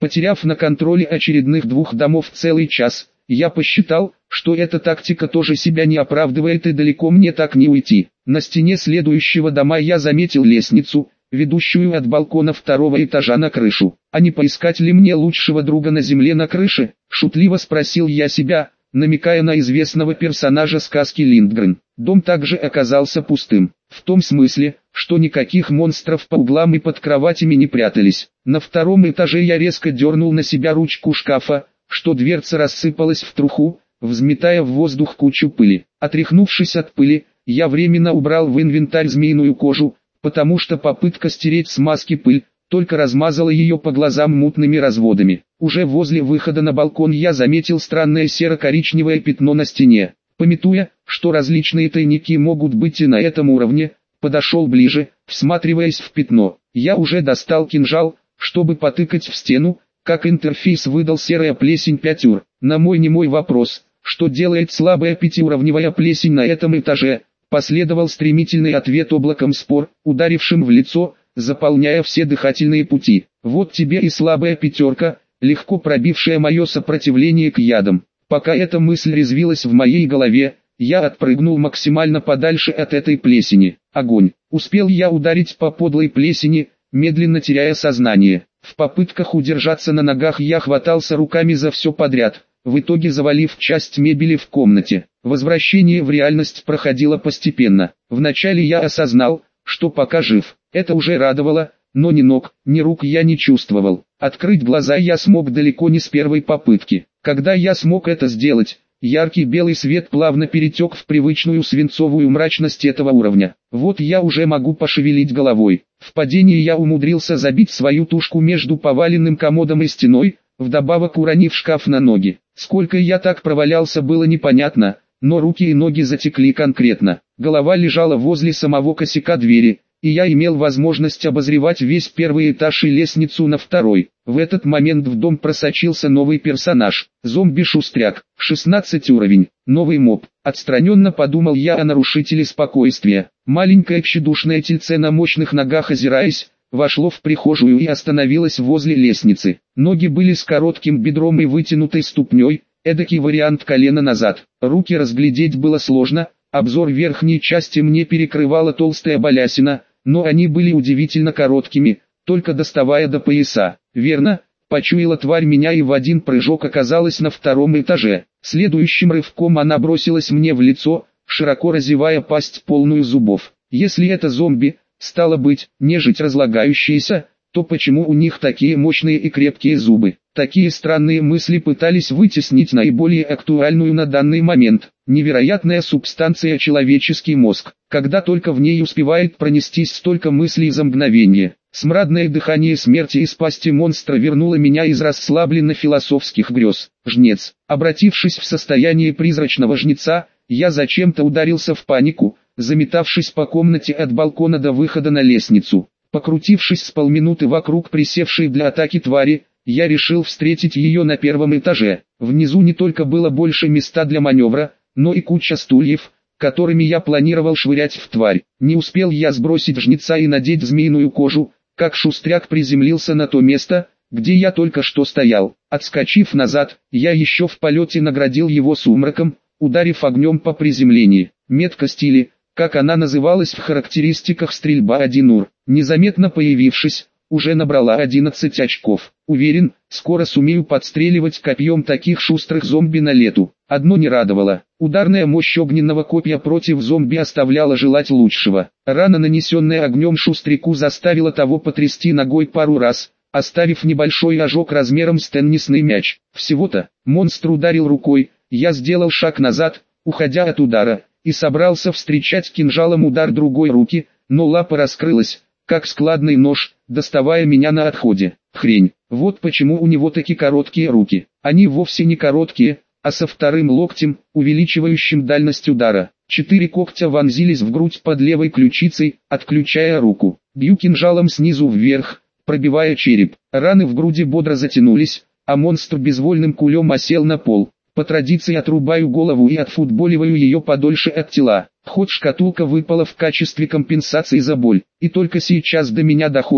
Потеряв на контроле очередных 2 домов целый час, я посчитал, что эта тактика тоже себя не оправдывает и далеко мне так не уйти. На стене следующего дома я заметил лестницу, ведущую от балкона 2-го этажа на крышу. А не поискать ли мне лучшего друга на земле на крыше? Шутливо спросил я себя, намекая на известного персонажа сказки Линдгрен. Дом также оказался пустым, в том смысле, что никаких монстров по углам и под кроватями не прятались. На 2-м этаже я резко дернул на себя ручку шкафа, что дверца рассыпалась в труху, взметая в воздух кучу пыли. Отряхнувшись от пыли, я временно убрал в инвентарь змеиную кожу, потому что попытка стереть с маски пыль только размазала ее по глазам мутными разводами. Уже возле выхода на балкон я заметил странное серо-коричневое пятно на стене. Памятуя, что различные тайники могут быть и на этом уровне, подошел ближе, всматриваясь в пятно. Я уже достал кинжал, чтобы потыкать в стену, как интерфейс выдал серая плесень 5 ур. На мой немой вопрос, что делает слабая 5-уровневая плесень на этом этаже, последовал стремительный ответ облаком спор, ударившим в лицо, заполняя все дыхательные пути. Вот тебе и слабая 5, легко пробившая мое сопротивление к ядам. Пока эта мысль резвилась в моей голове, я отпрыгнул максимально подальше от этой плесени. Огонь! Успел я ударить по подлой плесени, медленно теряя сознание. В попытках удержаться на ногах я хватался руками за все подряд, в итоге завалив часть мебели в комнате. Возвращение в реальность проходило постепенно. Вначале я осознал, что пока жив. Это уже радовало, но ни ног, ни рук я не чувствовал. Открыть глаза я смог далеко не с первой попытки. Когда я смог это сделать, яркий белый свет плавно перетек в привычную свинцовую мрачность этого уровня. Вот я уже могу пошевелить головой. В падении я умудрился забить свою тушку между поваленным комодом и стеной, вдобавок уронив шкаф на ноги. Сколько я так провалялся, было непонятно, но руки и ноги затекли конкретно. Голова лежала возле самого косяка двери, и я имел возможность обозревать весь 1-й этаж и лестницу на 2-й. В этот момент в дом просочился новый персонаж, зомби-шустряк, 16 уровень, новый моб. Отстраненно подумал я о нарушителе спокойствия. Маленькое тщедушное тельце на мощных ногах, озираясь, вошло в прихожую и остановилось возле лестницы. Ноги были с коротким бедром и вытянутой ступней, эдакий вариант колена назад. Руки разглядеть было сложно, обзор верхней части мне перекрывала толстая балясина, но они были удивительно короткими, только доставая до пояса. Верно, почуяла тварь меня и в один прыжок оказалась на 2-м этаже. Следующим рывком она бросилась мне в лицо, широко разевая пасть полную зубов. Если это зомби, стало быть, нежить разлагающаяся, то почему у них такие мощные и крепкие зубы? Такие странные мысли пытались вытеснить наиболее актуальную на данный момент. Невероятная субстанция человеческий мозг, когда только в ней успевает пронестись столько мыслей за мгновение. Смрадное дыхание смерти из пасти монстра вернуло меня из расслабленно-философских грез. Жнец. Обратившись в состояние призрачного жнеца, я зачем-то ударился в панику, заметавшись по комнате от балкона до выхода на лестницу. Покрутившись с полминуты вокруг присевшей для атаки твари, я решил встретить ее на 1-м этаже. Внизу не только было больше места для маневра, но и куча стульев, которыми я планировал швырять в тварь. Не успел я сбросить жнеца и надеть змеиную кожу, как шустряк приземлился на то место, где я только что стоял. Отскочив назад, я еще в полете наградил его сумраком, ударив огнем по приземлении. Метка стили, как она называлась в характеристиках, стрельба 1 ур. Незаметно появившись, уже набрала 11 очков. Уверен, скоро сумею подстреливать копьем таких шустрых зомби на лету. Одно не радовало. Ударная мощь огненного копья против зомби оставляла желать лучшего. Рана, нанесенная огнем шустряку, заставила того потрясти ногой пару раз, оставив небольшой ожог размером с теннисный мяч. Всего-то, монстр ударил рукой, я сделал шаг назад, уходя от удара, и собрался встречать кинжалом удар другой руки, но лапа раскрылась, как складный нож, доставая меня на отходе. Хрень, вот почему у него такие короткие руки. Они вовсе не короткие, а со 2-м локтем, увеличивающим дальность удара. 4 когтя вонзились в грудь под левой ключицей, отключая руку. Бью кинжалом снизу вверх, пробивая череп. Раны в груди бодро затянулись, а монстр безвольным кулем осел на пол. По традиции отрубаю голову и отфутболиваю ее подольше от тела. Хоть шкатулка выпала в качестве компенсации за боль. И только сейчас до меня доходит,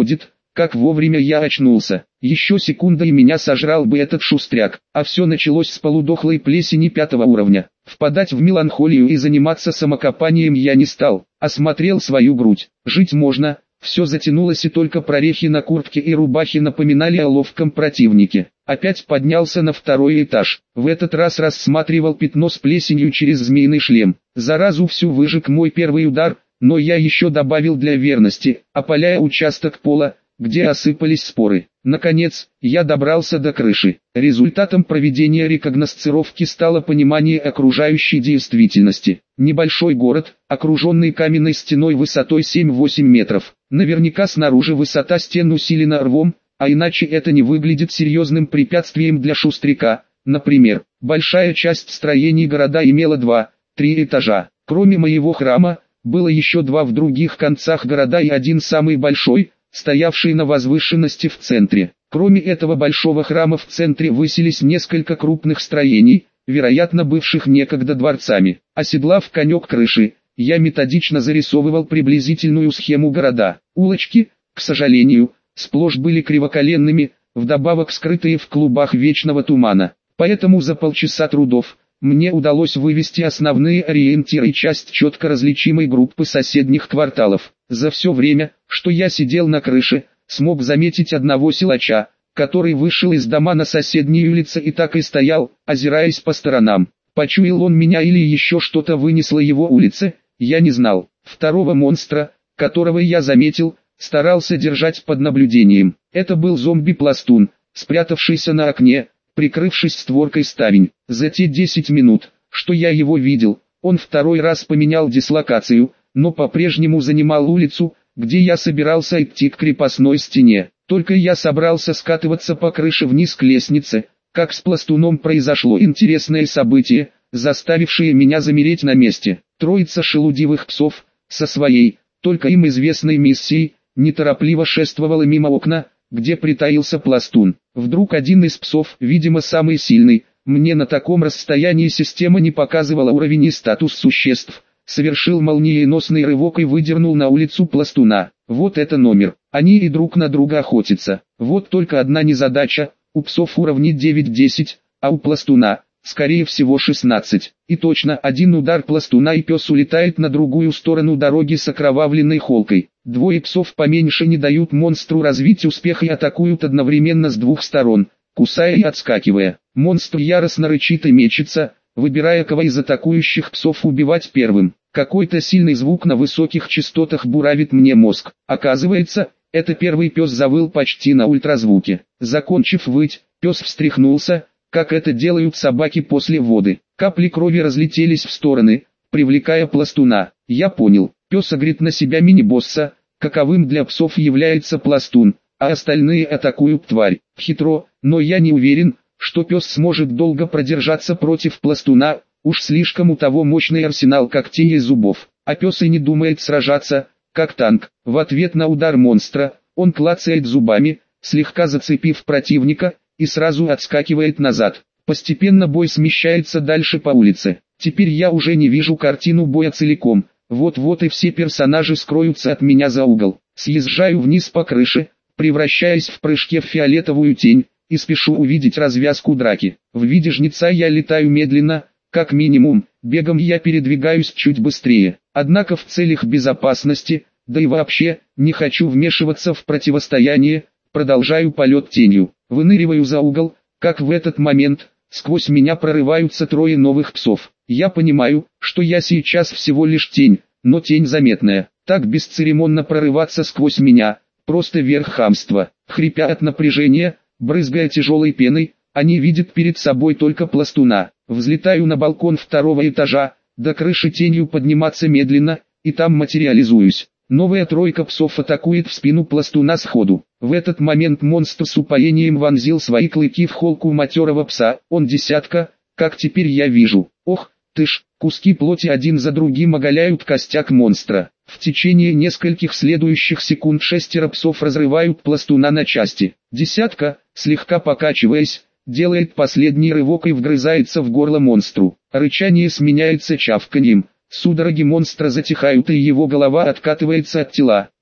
Как вовремя я очнулся. Еще секунда и меня сожрал бы этот шустряк. А все началось с полудохлой плесени 5-го уровня. Впадать в меланхолию и заниматься самокопанием я не стал. Осмотрел свою грудь. Жить можно. Все затянулось, и только прорехи на куртке и рубахе напоминали о ловком противнике. Опять поднялся на 2-й этаж. В этот раз рассматривал пятно с плесенью через змеиный шлем. Заразу всю выжег мой первый удар, но я еще добавил для верности, опаляя участок пола, где осыпались споры. Наконец, я добрался до крыши. Результатом проведения рекогносцировки стало понимание окружающей действительности. Небольшой город, окруженный каменной стеной высотой 7-8 метров. Наверняка снаружи высота стен усилена рвом, а иначе это не выглядит серьезным препятствием для шустряка. Например, большая часть строений города имела 2-3 этажа. Кроме моего храма, было еще 2 в других концах города и один самый большой, стоявший на возвышенности в центре. Кроме этого большого храма в центре высились несколько крупных строений, вероятно бывших некогда дворцами. Оседлав конек крыши, я методично зарисовывал приблизительную схему города. Улочки, к сожалению, сплошь были кривоколенными, вдобавок скрытые в клубах вечного тумана. Поэтому за полчаса трудов мне удалось вывести основные ориентиры и часть четко различимой группы соседних кварталов. За все время, что я сидел на крыше, смог заметить одного силача, который вышел из дома на соседней улице и так и стоял, озираясь по сторонам. Почуял он меня или еще что-то вынесло его улице, я не знал. Второго монстра, которого я заметил, старался держать под наблюдением. Это был зомби-пластун, спрятавшийся на окне, прикрывшись створкой ставень. За те 10 минут, что я его видел, он 2-й раз поменял дислокацию, но по-прежнему занимал улицу, где я собирался идти к крепостной стене. Только я собрался скатываться по крыше вниз к лестнице, как с пластуном произошло интересное событие, заставившее меня замереть на месте. Троица шелудивых псов, со своей, только им известной миссией, неторопливо шествовала мимо окна, где притаился пластун. Вдруг один из псов, видимо самый сильный, мне на таком расстоянии система не показывала уровень и статус существ, совершил молниеносный рывок и выдернул на улицу пластуна. Вот это номер. Они и друг на друга охотятся. Вот только одна незадача: у псов уровни 9-10, а у пластуна, скорее всего 16. И точно, один удар пластуна и пес улетает на другую сторону дороги с окровавленной холкой. Двое псов поменьше не дают монстру развить успех и атакуют одновременно с 2 сторон, кусая и отскакивая. Монстр яростно рычит и мечется, выбирая, кого из атакующих псов убивать первым. Какой-то сильный звук на высоких частотах буравит мне мозг. Оказывается, это первый пес завыл почти на ультразвуке. Закончив выть, пес встряхнулся, как это делают собаки после воды. Капли крови разлетелись в стороны, привлекая пластуна. Я понял, пес агрит на себя мини-босса, каковым для псов является пластун, а остальные атакуют тварь. Хитро, но я не уверен, что пес сможет долго продержаться против пластуна, уж слишком у того мощный арсенал когтей и зубов. А пес и не думает сражаться, как танк. В ответ на удар монстра, он клацает зубами, слегка зацепив противника, и сразу отскакивает назад. Постепенно бой смещается дальше по улице. Теперь я уже не вижу картину боя целиком. Вот-вот и все персонажи скроются от меня за угол. Съезжаю вниз по крыше, превращаясь в прыжке в фиолетовую тень, и спешу увидеть развязку драки. В виде жнеца я летаю медленно, как минимум, бегом я передвигаюсь чуть быстрее. Однако в целях безопасности, да и вообще, не хочу вмешиваться в противостояние, продолжаю полет тенью. Выныриваю за угол, как в этот момент, сквозь меня прорываются 3 новых псов. Я понимаю, что я сейчас всего лишь тень, но тень заметная. Так бесцеремонно прорываться сквозь меня, просто верх хамства. Хрипя от напряжения, брызгая тяжелой пеной, они видят перед собой только пластуна. Взлетаю на балкон 2-го этажа, до крыши тенью подниматься медленно, и там материализуюсь. Новая 3 псов атакует в спину пластуна сходу. В этот момент монстр с упоением вонзил свои клыки в холку матерого пса. Он 10, как теперь я вижу. Ох, ты ж, куски плоти один за другим оголяют костяк монстра. В течение нескольких следующих секунд 6 псов разрывают пластуна на части. 10, слегка покачиваясь, делает последний рывок и вгрызается в горло монстру. Рычание сменяется чавканьем. Судороги монстра затихают и его голова откатывается от тела.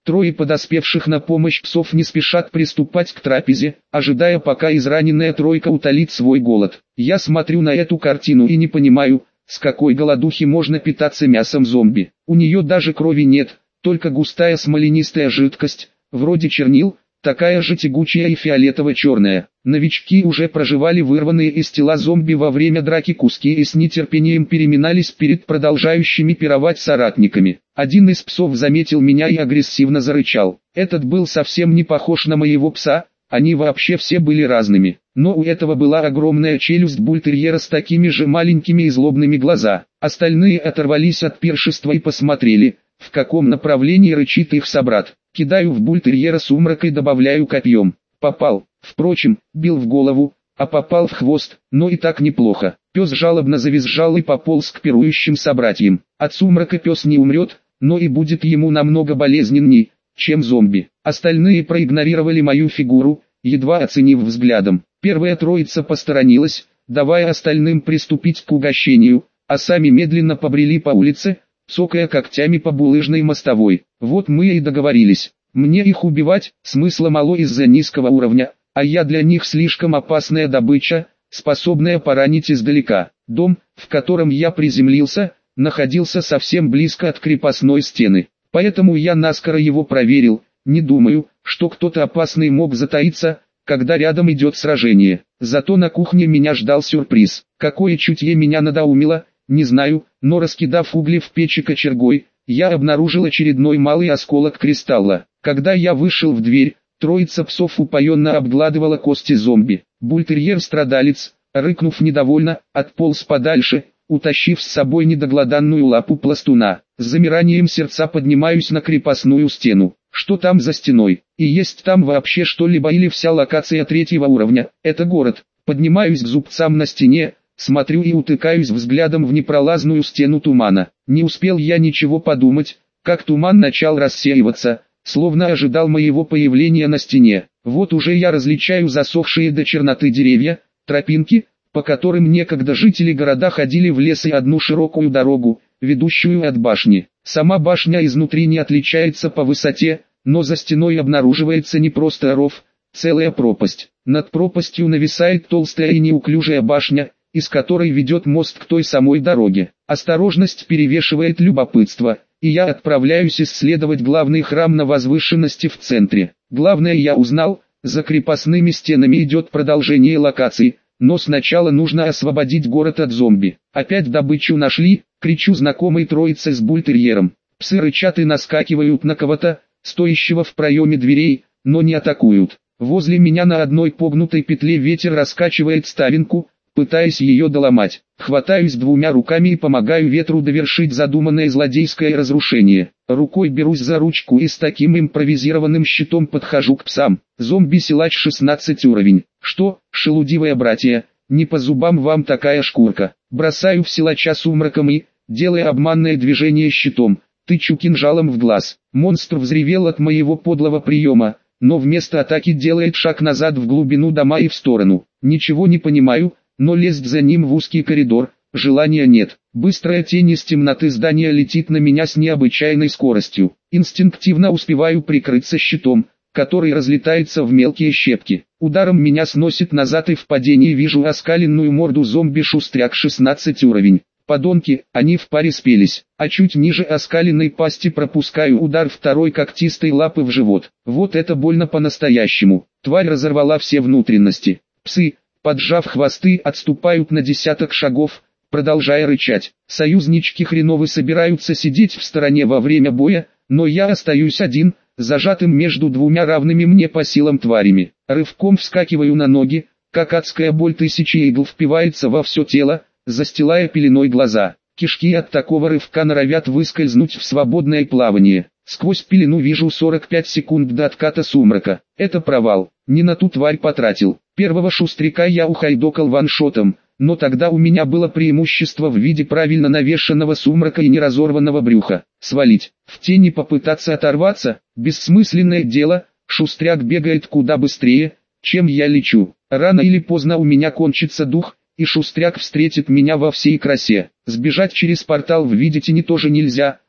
Трое подоспевших на помощь псов не спешат приступать к трапезе, ожидая, пока израненная тройка утолит свой голод. Я смотрю на эту картину и не понимаю, с какой голодухи можно питаться мясом зомби. У нее даже крови нет, только густая смоленистая жидкость, вроде чернил, такая же тягучая и фиолетово-черная. Новички уже проживали вырванные из тела зомби во время драки куски и с нетерпением переминались перед продолжающими пировать соратниками. Один из псов заметил меня и агрессивно зарычал. Этот был совсем не похож на моего пса, они вообще все были разными. Но у этого была огромная челюсть бультерьера с такими же маленькими и злобными глаза. Остальные оторвались от пиршества и посмотрели, в каком направлении рычит их собрат. Кидаю в бультерьера сумрак и добавляю копьем. Попал. Впрочем, бил в голову, а попал в хвост, но и так неплохо. Пес жалобно завизжал и пополз к пирующим собратьям. От сумрака пес не умрет, но и будет ему намного болезненней, чем зомби. Остальные проигнорировали мою фигуру, едва оценив взглядом. Первая троица посторонилась, давая остальным приступить к угощению, а сами медленно побрели по улице, цокая когтями по булыжной мостовой. Вот мы и договорились. Мне их убивать, смысла мало из-за низкого уровня, а я для них слишком опасная добыча, способная поранить издалека. Дом, в котором я приземлился, находился совсем близко от крепостной стены. Поэтому я наскоро его проверил, не думаю, что кто-то опасный мог затаиться, когда рядом идет сражение. Зато на кухне меня ждал сюрприз. Какое чутье меня надоумило, не знаю, но раскидав угли в печи кочергой, я обнаружил очередной малый осколок кристалла. Когда я вышел в дверь, троица псов упоенно обгладывала кости зомби. Бультерьер-страдалец, рыкнув недовольно, отполз подальше, утащив с собой недоглоданную лапу пластуна. С замиранием сердца поднимаюсь на крепостную стену. Что там за стеной? И есть там вообще что-либо или вся локация третьего уровня? Это город. Поднимаюсь к зубцам на стене, смотрю и утыкаюсь взглядом в непролазную стену тумана. Не успел я ничего подумать, как туман начал рассеиваться, словно ожидал моего появления на стене. Вот уже я различаю засохшие до черноты деревья, тропинки, по которым некогда жители города ходили в лес, и одну широкую дорогу, ведущую от башни. Сама башня изнутри не отличается по высоте, но за стеной обнаруживается не просто ров, целая пропасть. Над пропастью нависает толстая и неуклюжая башня, из которой ведет мост к той самой дороге. Осторожность перевешивает любопытство, и я отправляюсь исследовать главный храм на возвышенности в центре. Главное я узнал, за крепостными стенами идет продолжение локаций, но сначала нужно освободить город от зомби. Опять добычу нашли, кричу знакомой троице с бультерьером. Псы рычат и наскакивают на кого-то, стоящего в проеме дверей, но не атакуют. Возле меня на одной погнутой петле ветер раскачивает ставинку, пытаясь ее доломать. Хватаюсь двумя руками и помогаю ветру довершить задуманное злодейское разрушение. Рукой берусь за ручку и с таким импровизированным щитом подхожу к псам. Зомби-силач 16 уровень. Что, шелудивые братья, не по зубам вам такая шкурка. Бросаю в силача сумраком и, делая обманное движение щитом, тычу кинжалом в глаз. Монстр взревел от моего подлого приема, но вместо атаки делает шаг назад в глубину дома и в сторону. Ничего не понимаю, но лезть за ним в узкий коридор, желания нет. Быстрая тень из темноты здания летит на меня с необычайной скоростью. Инстинктивно успеваю прикрыться щитом, который разлетается в мелкие щепки. Ударом меня сносит назад и в падении вижу оскаленную морду зомби-шустряк 16 уровень. Подонки, они в паре спелись, а чуть ниже оскаленной пасти пропускаю удар второй когтистой лапы в живот. Вот это больно по-настоящему. Тварь разорвала все внутренности. Псы, поджав хвосты, отступают на десяток шагов, продолжая рычать. Союзнички хреновы собираются сидеть в стороне во время боя, но я остаюсь один, зажатым между двумя равными мне по силам тварями. Рывком вскакиваю на ноги, как адская боль тысячи игл впивается во все тело, застилая пеленой глаза. Кишки от такого рывка норовят выскользнуть в свободное плавание. Сквозь пелену вижу 45 секунд до отката сумрака. Это провал. Не на ту тварь потратил. Первого шустряка я ухайдокал ваншотом, но тогда у меня было преимущество в виде правильно навешенного сумрака и неразорванного брюха. Свалить, в тени попытаться оторваться, бессмысленное дело, шустряк бегает куда быстрее, чем я лечу. Рано или поздно у меня кончится дух, и шустряк встретит меня во всей красе. Сбежать через портал в виде тени тоже нельзя,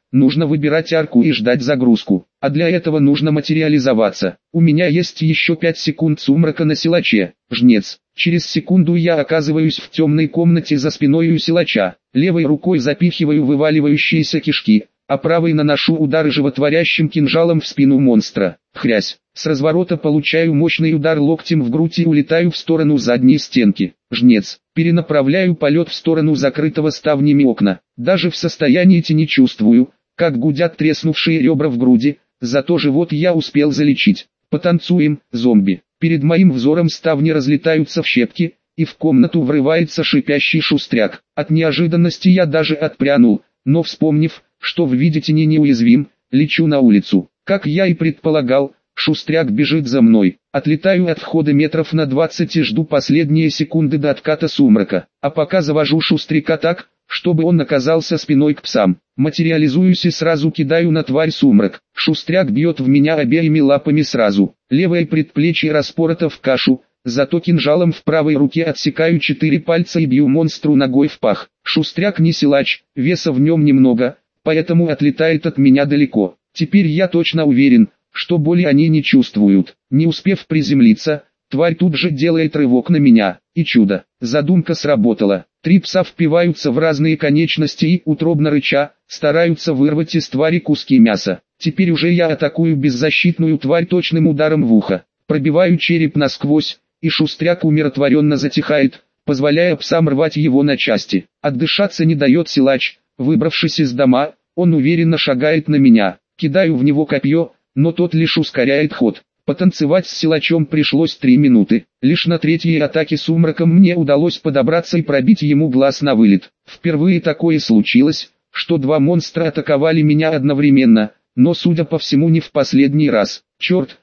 нужно выбирать арку и ждать загрузку. А для этого нужно материализоваться. У меня есть еще 5 секунд сумрака на силаче. Жнец. Через секунду я оказываюсь в темной комнате за спиной у силача. Левой рукой запихиваю вываливающиеся кишки, а правой наношу удары животворящим кинжалом в спину монстра. Хрясь. С разворота получаю мощный удар локтем в грудь и улетаю в сторону задней стенки. Жнец. Перенаправляю полет в сторону закрытого ставнями окна. Даже в состоянии тени чувствую, как гудят треснувшие ребра в груди, зато живот я успел залечить. Потанцуем, зомби. Перед моим взором ставни разлетаются в щепки, и в комнату врывается шипящий шустряк. От неожиданности я даже отпрянул, но вспомнив, что в виде тени неуязвим, лечу на улицу. Как я и предполагал, шустряк бежит за мной. Отлетаю от входа метров на 20 и жду последние секунды до отката сумрака. А пока завожу шустряка так, чтобы он оказался спиной к псам. Материализуюсь и сразу кидаю на тварь сумрак. Шустряк бьет в меня обеими лапами сразу. Левое предплечье распорото в кашу, зато кинжалом в правой руке отсекаю 4 пальца и бью монстру ногой в пах. Шустряк не силач, веса в нем немного, поэтому отлетает от меня далеко. Теперь я точно уверен, что боли они не чувствуют. Не успев приземлиться, тварь тут же делает рывок на меня. И чудо, задумка сработала. 3 пса впиваются в разные конечности и, утробно рыча, стараются вырвать из твари куски мяса. Теперь уже я атакую беззащитную тварь точным ударом в ухо. Пробиваю череп насквозь, и шустряк умиротворенно затихает, позволяя псам рвать его на части. Отдышаться не дает силач. Выбравшись из дома, он уверенно шагает на меня. Кидаю в него копье, но тот лишь ускоряет ход. Потанцевать с силачом пришлось 3 минуты. Лишь на третьей атаке сумраком мне удалось подобраться и пробить ему глаз на вылет. Впервые такое случилось, что 2 монстра атаковали меня одновременно, но судя по всему не в последний раз. Черт,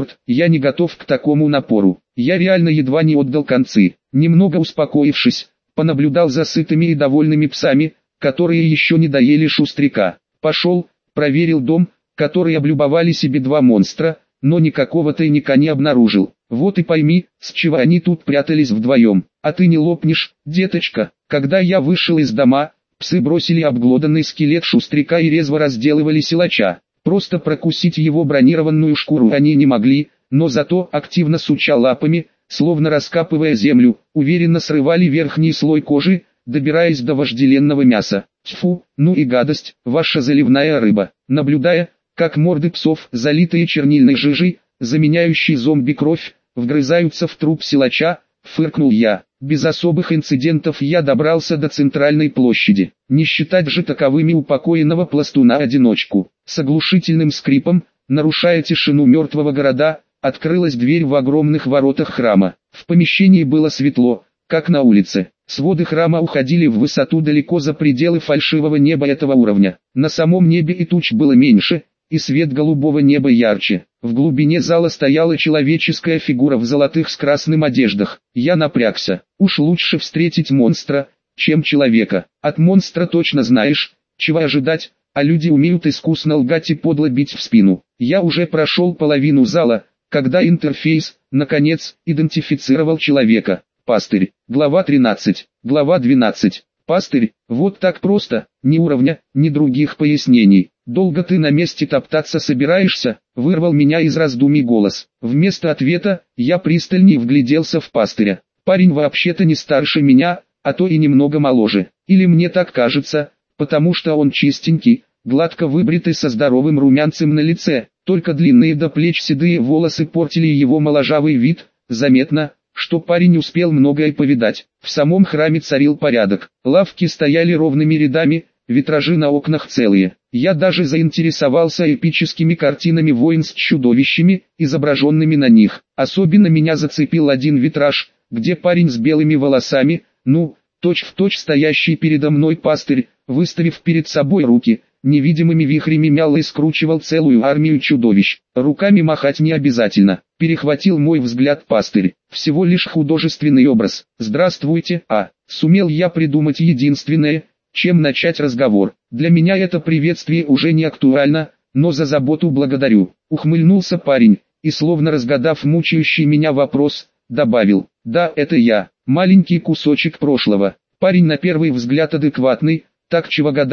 я не готов к такому напору. Я реально едва не отдал концы. Немного успокоившись, понаблюдал за сытыми и довольными псами, которые еще не доели шустряка. Пошел, проверил дом, который облюбовали себе 2 монстра, но никакого тайника не обнаружил. Вот и пойми, с чего они тут прятались вдвоем. А ты не лопнешь, деточка. Когда я вышел из дома, псы бросили обглоданный скелет шустряка и резво разделывали силача. Просто прокусить его бронированную шкуру они не могли, но зато, активно суча лапами, словно раскапывая землю, уверенно срывали верхний слой кожи, добираясь до вожделенного мяса. Тьфу, ну и гадость, ваша заливная рыба. Наблюдая, как морды псов, залитые чернильной жижей, заменяющей зомби кровь, вгрызаются в труп силача, фыркнул я. Без особых инцидентов я добрался до центральной площади. Не считать же таковыми упокоенного пластуна-одиночку. С оглушительным скрипом, нарушая тишину мертвого города, открылась дверь в огромных воротах храма. В помещении было светло, как на улице. Своды храма уходили в высоту далеко за пределы фальшивого неба этого уровня. На самом небе и туч было меньше, и свет голубого неба ярче. В глубине зала стояла человеческая фигура в золотых с красным одеждах. Я напрягся. Уж лучше встретить монстра, чем человека. От монстра точно знаешь, чего ожидать, а люди умеют искусно лгать и подло бить в спину. Я уже прошел половину зала, когда интерфейс, наконец, идентифицировал человека. Пастырь. Глава 13. Глава 12. Пастырь, вот так просто, ни уровня, ни других пояснений. «Долго ты на месте топтаться собираешься?» — вырвал меня из раздумий голос. Вместо ответа, я пристальней вгляделся в пастыря. Парень вообще-то не старше меня, а то и немного моложе. Или мне так кажется, потому что он чистенький, гладко выбритый со здоровым румянцем на лице, только длинные до плеч седые волосы портили его моложавый вид. Заметно, что парень успел многое повидать. В самом храме царил порядок. Лавки стояли ровными рядами, витражи на окнах целые. Я даже заинтересовался эпическими картинами войн с чудовищами, изображенными на них. Особенно меня зацепил один витраж, где парень с белыми волосами, точь-в-точь стоящий передо мной пастырь, выставив перед собой руки, невидимыми вихрями мял и скручивал целую армию чудовищ. Руками махать не обязательно. Перехватил мой взгляд пастырь. Всего лишь художественный образ. «Здравствуйте, сумел я придумать единственное, чем начать разговор. Для меня это приветствие уже не актуально, но за заботу благодарю». Ухмыльнулся парень, и словно разгадав мучающий меня вопрос, добавил: «Да, это я, маленький кусочек прошлого». Парень на первый взгляд адекватный, так чего гадать,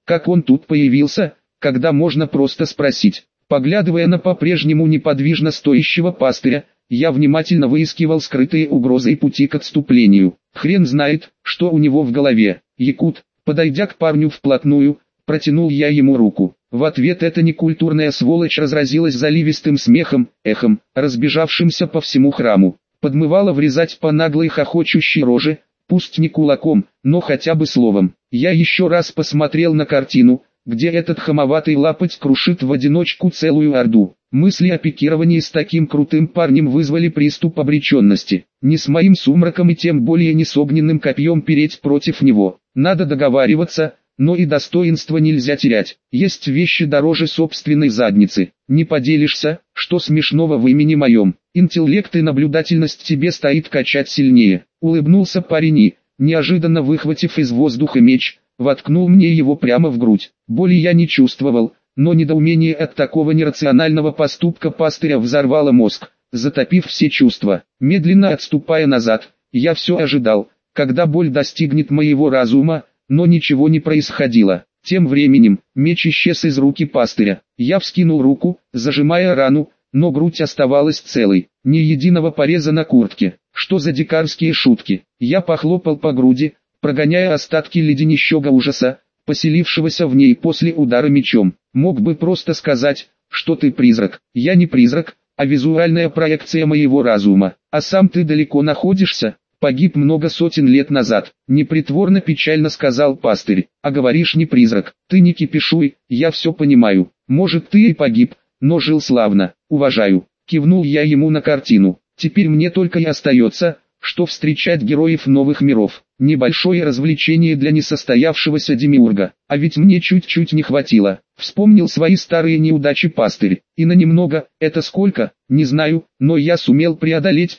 Как он тут появился, когда можно просто спросить? Поглядывая на по-прежнему неподвижно стоящего пастыря, я внимательно выискивал скрытые угрозы и пути к отступлению. Хрен знает, что у него в голове. Якут, подойдя к парню вплотную, протянул я ему руку. В ответ эта некультурная сволочь разразилась заливистым смехом, эхом, разбежавшимся по всему храму. Подмывало врезать по наглой хохочущей роже, пусть не кулаком, но хотя бы словом. Я еще раз посмотрел на картину, где этот хамоватый лапоть крушит в одиночку целую орду. Мысли о пикировании с таким крутым парнем вызвали приступ обреченности. Не с моим сумраком и тем более не с огненным копьем переть против него. Надо договариваться, но и достоинство нельзя терять. Есть вещи дороже собственной задницы. Не поделишься, что смешного в имени моем. Интеллект и наблюдательность тебе стоит качать сильнее. Улыбнулся парень и, неожиданно выхватив из воздуха меч, воткнул мне его прямо в грудь. Боли я не чувствовал, но недоумение от такого нерационального поступка пастыря взорвало мозг, затопив все чувства. Медленно отступая назад, я все ожидал, когда боль достигнет моего разума, но ничего не происходило. Тем временем, меч исчез из руки пастыря. Я вскинул руку, зажимая рану, но грудь оставалась целой. Ни единого пореза на куртке. Что за дикарские шутки? Я похлопал по груди, прогоняя остатки леденищего ужаса, поселившегося в ней после удара мечом. Мог бы просто сказать, что ты призрак. Я не призрак, а визуальная проекция моего разума. А сам ты далеко находишься? Погиб много сотен лет назад. Непритворно печально сказал пастырь. А говоришь не призрак. Ты не кипишуй, я все понимаю. Может ты и погиб, но жил славно. Уважаю. Кивнул я ему на картину. Теперь мне только и остается, что встречать героев новых миров. Небольшое развлечение для несостоявшегося демиурга. А ведь мне чуть-чуть не хватило. Вспомнил свои старые неудачи пастырь. И на немного, это сколько, не знаю, но я сумел преодолеть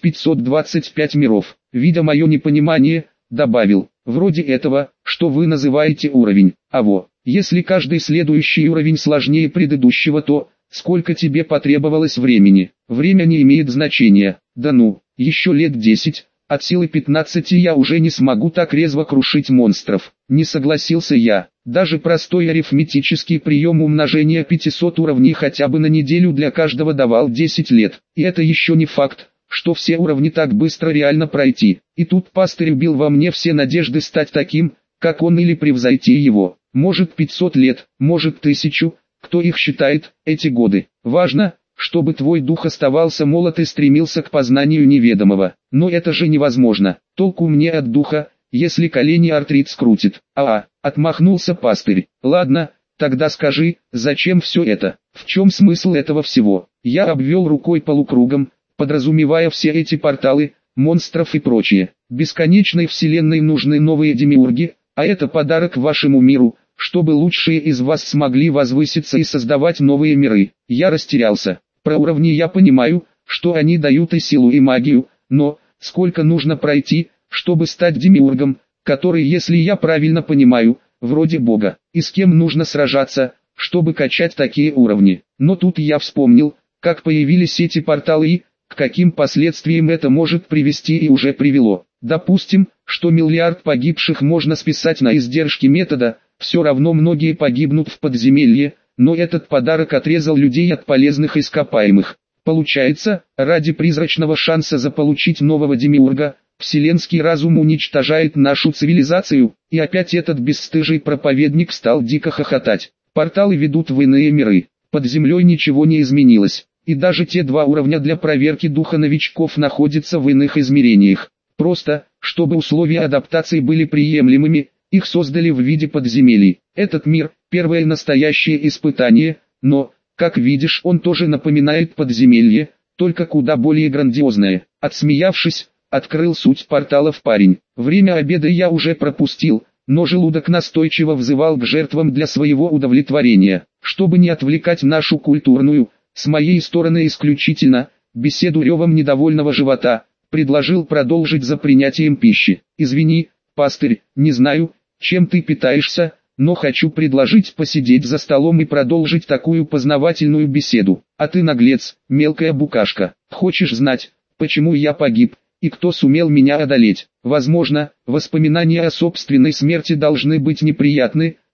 525 миров. Видя мое непонимание, добавил, вроде этого, что вы называете уровень. Если каждый следующий уровень сложнее предыдущего, то сколько тебе потребовалось времени? Время не имеет значения. Да ну, еще лет 10. От силы 15 я уже не смогу так резво крушить монстров. Не согласился я. Даже простой арифметический прием умножения 500 уровней хотя бы на неделю для каждого давал 10 лет. И это еще не факт, что все уровни так быстро реально пройти. И тут пастырь убил во мне все надежды стать таким, как он, или превзойти его. Может 500 лет, может 1000, кто их считает, эти годы. Важно, чтобы твой дух оставался молод и стремился к познанию неведомого. Но это же невозможно. Толку мне от духа, если колени артрит скрутит. Отмахнулся пастырь. Ладно, тогда скажи, зачем все это? В чем смысл этого всего? Я обвел рукой полукругом, подразумевая все эти порталы, монстров и прочее. Бесконечной вселенной нужны новые демиурги, а это подарок вашему миру, чтобы лучшие из вас смогли возвыситься и создавать новые миры. Я растерялся. Про уровни я понимаю, что они дают и силу, и магию, но сколько нужно пройти, чтобы стать демиургом, который, если я правильно понимаю, вроде бога, и с кем нужно сражаться, чтобы качать такие уровни. Но тут я вспомнил, как появились эти порталы и к каким последствиям это может привести и уже привело. Допустим, что миллиард погибших можно списать на издержки метода, все равно многие погибнут в подземелье, но этот подарок отрезал людей от полезных ископаемых. Получается, ради призрачного шанса заполучить нового демиурга, вселенский разум уничтожает нашу цивилизацию, и опять этот бесстыжий проповедник стал дико хохотать. Порталы ведут в иные миры, под землей ничего не изменилось, и даже те 2 уровня для проверки духа новичков находятся в иных измерениях. Просто, чтобы условия адаптации были приемлемыми, их создали в виде подземелий. Этот мир – первое настоящее испытание, но, как видишь, он тоже напоминает подземелье, только куда более грандиозное. Отсмеявшись, открыл суть порталов парень. Время обеда я уже пропустил, но желудок настойчиво взывал к жертвам для своего удовлетворения. Чтобы не отвлекать нашу культурную, с моей стороны исключительно, беседу ревом недовольного живота, предложил продолжить за принятием пищи. Извини, пастырь, не знаю, чем ты питаешься, но хочу предложить посидеть за столом и продолжить такую познавательную беседу. А ты наглец, мелкая букашка. Хочешь знать, почему я погиб, и кто сумел меня одолеть? Возможно, воспоминания о собственной смерти должны быть неприятны,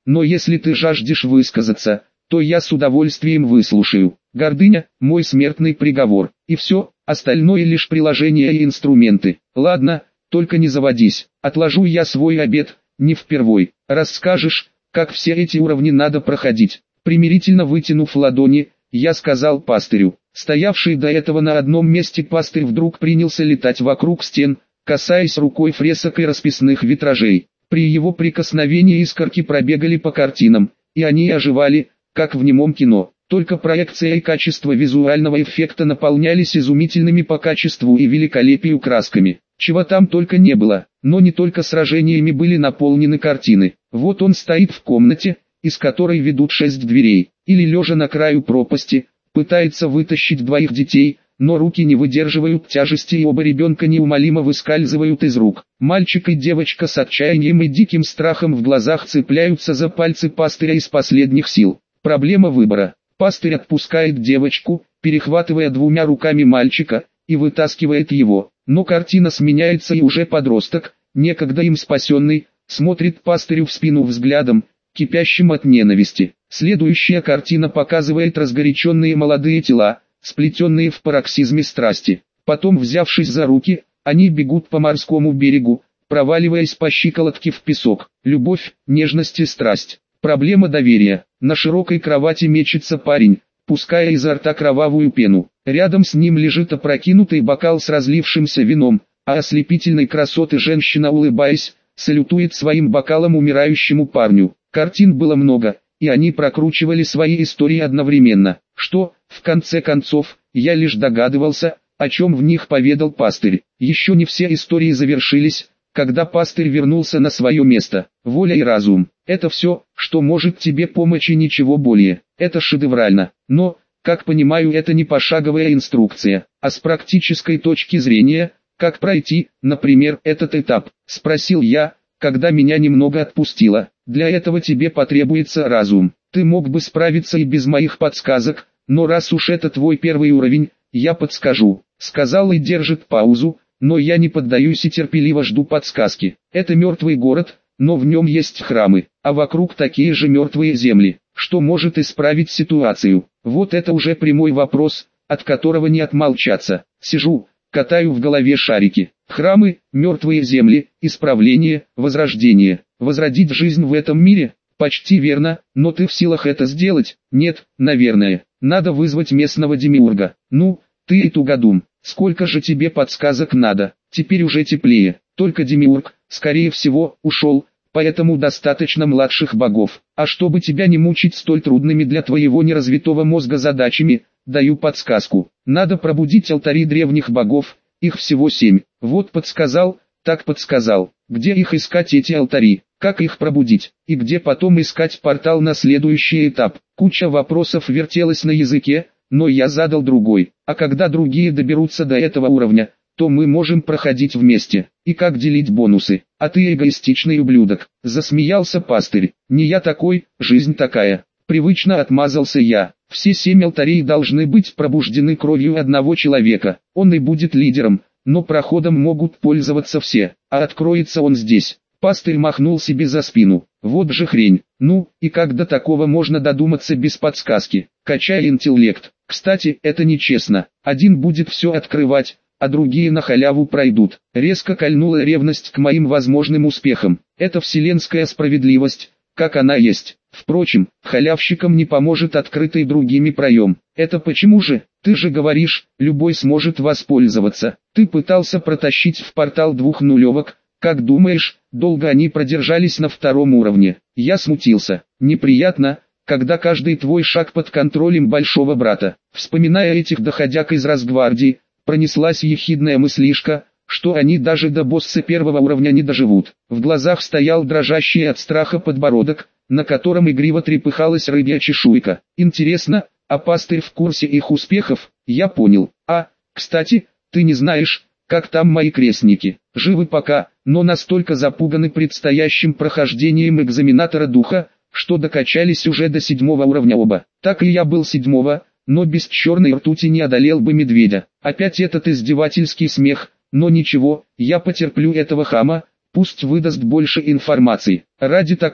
но если ты жаждешь высказаться, то я с удовольствием выслушаю. Гордыня – мой смертный приговор, и все, остальное лишь приложения и инструменты. Ладно, только не заводись, отложу я свой обед, не впервой. Расскажешь, как все эти уровни надо проходить. Примирительно вытянув ладони, я сказал пастырю. Стоявший до этого на одном месте пастырь вдруг принялся летать вокруг стен, касаясь рукой фресок и расписных витражей. При его прикосновении искорки пробегали по картинам, и они оживали, как в немом кино. Только проекция и качество визуального эффекта наполнялись изумительными по качеству и великолепию красками. Чего там только не было, но не только сражениями были наполнены картины. Вот он стоит в комнате, из которой ведут 6 дверей, или лежа на краю пропасти, пытается вытащить 2 детей, но руки не выдерживают тяжести и оба ребенка неумолимо выскальзывают из рук. Мальчик и девочка с отчаянием и диким страхом в глазах цепляются за пальцы пастыря из последних сил. Проблема выбора. Пастырь отпускает девочку, перехватывая 2 руками мальчика, и вытаскивает его. Но картина сменяется, и уже подросток, некогда им спасенный, смотрит пастырю в спину взглядом, кипящим от ненависти. Следующая картина показывает разгоряченные молодые тела, сплетенные в пароксизме страсти. Потом, взявшись за руки, они бегут по морскому берегу, проваливаясь по щиколотке в песок. Любовь, нежность и страсть. Проблема доверия. На широкой кровати мечется парень, пуская изо рта кровавую пену. Рядом с ним лежит опрокинутый бокал с разлившимся вином, а ослепительной красоты женщина, улыбаясь, салютует своим бокалом умирающему парню. Картин было много, и они прокручивали свои истории одновременно. Что, в конце концов, я лишь догадывался, о чем в них поведал пастырь. Еще не все истории завершились, когда пастырь вернулся на свое место. Воля и разум – это все, что может тебе помочь, и ничего более. Это шедеврально. Но, как понимаю, это не пошаговая инструкция, а с практической точки зрения, как пройти, например, этот этап, спросил я, когда меня немного отпустило. Для этого тебе потребуется разум. Ты мог бы справиться и без моих подсказок, но раз уж это твой первый уровень, я подскажу. Сказал и держит паузу, но я не поддаюсь и терпеливо жду подсказки. Это мертвый город, но в нем есть храмы, а вокруг такие же мертвые земли. Что может исправить ситуацию? Вот это уже прямой вопрос, от которого не отмолчаться. Сижу, катаю в голове шарики. Храмы, мертвые земли, исправление, возрождение. Возродить жизнь в этом мире? Почти верно, но ты в силах это сделать? Нет, наверное. Надо вызвать местного демиурга. Ну, ты и тугодум. Сколько же тебе подсказок надо? Теперь уже теплее. Только демиург, скорее всего, ушел, поэтому достаточно младших богов. А чтобы тебя не мучить столь трудными для твоего неразвитого мозга задачами, даю подсказку. Надо пробудить алтари древних богов, их всего 7. Вот подсказал, так подсказал. Где их искать, эти алтари? Как их пробудить? И где потом искать портал на следующий этап? Куча вопросов вертелась на языке, но я задал другой. А когда другие доберутся до этого уровня, то мы можем проходить вместе. И как делить бонусы? А ты эгоистичный ублюдок. Засмеялся пастырь. Не я такой, жизнь такая. Привычно отмазался я. Все 7 алтарей должны быть пробуждены кровью одного человека. Он и будет лидером, но проходом могут пользоваться все. А откроется он здесь. Пастырь махнул себе за спину. Вот же хрень. Ну, и как до такого можно додуматься без подсказки? Качай интеллект. Кстати, это нечестно. Один будет все открывать, а другие на халяву пройдут. Резко кольнула ревность к моим возможным успехам. Это вселенская справедливость, как она есть. Впрочем, халявщикам не поможет открытый другими проем. Это почему же? Ты же говоришь, любой сможет воспользоваться. Ты пытался протащить в портал 2 нулевок. Как думаешь, долго они продержались на 2-м уровне? Я смутился. Неприятно, когда каждый твой шаг под контролем большого брата. Вспоминая этих доходяг из Росгвардии, пронеслась ехидная мыслишка, что они даже до босса 1-го уровня не доживут. В глазах стоял дрожащий от страха подбородок, на котором игриво трепыхалась рыбья чешуйка. Интересно, а пастырь в курсе их успехов? Я понял. А, кстати, ты не знаешь, как там мои крестники? Живы пока, но настолько запуганы предстоящим прохождением экзаменатора духа, что докачались уже до 7-го уровня оба. Так и я был 7-го, но без черной ртути не одолел бы медведя. Опять этот издевательский смех, но ничего, я потерплю этого хама, пусть выдаст больше информации. Ради такого,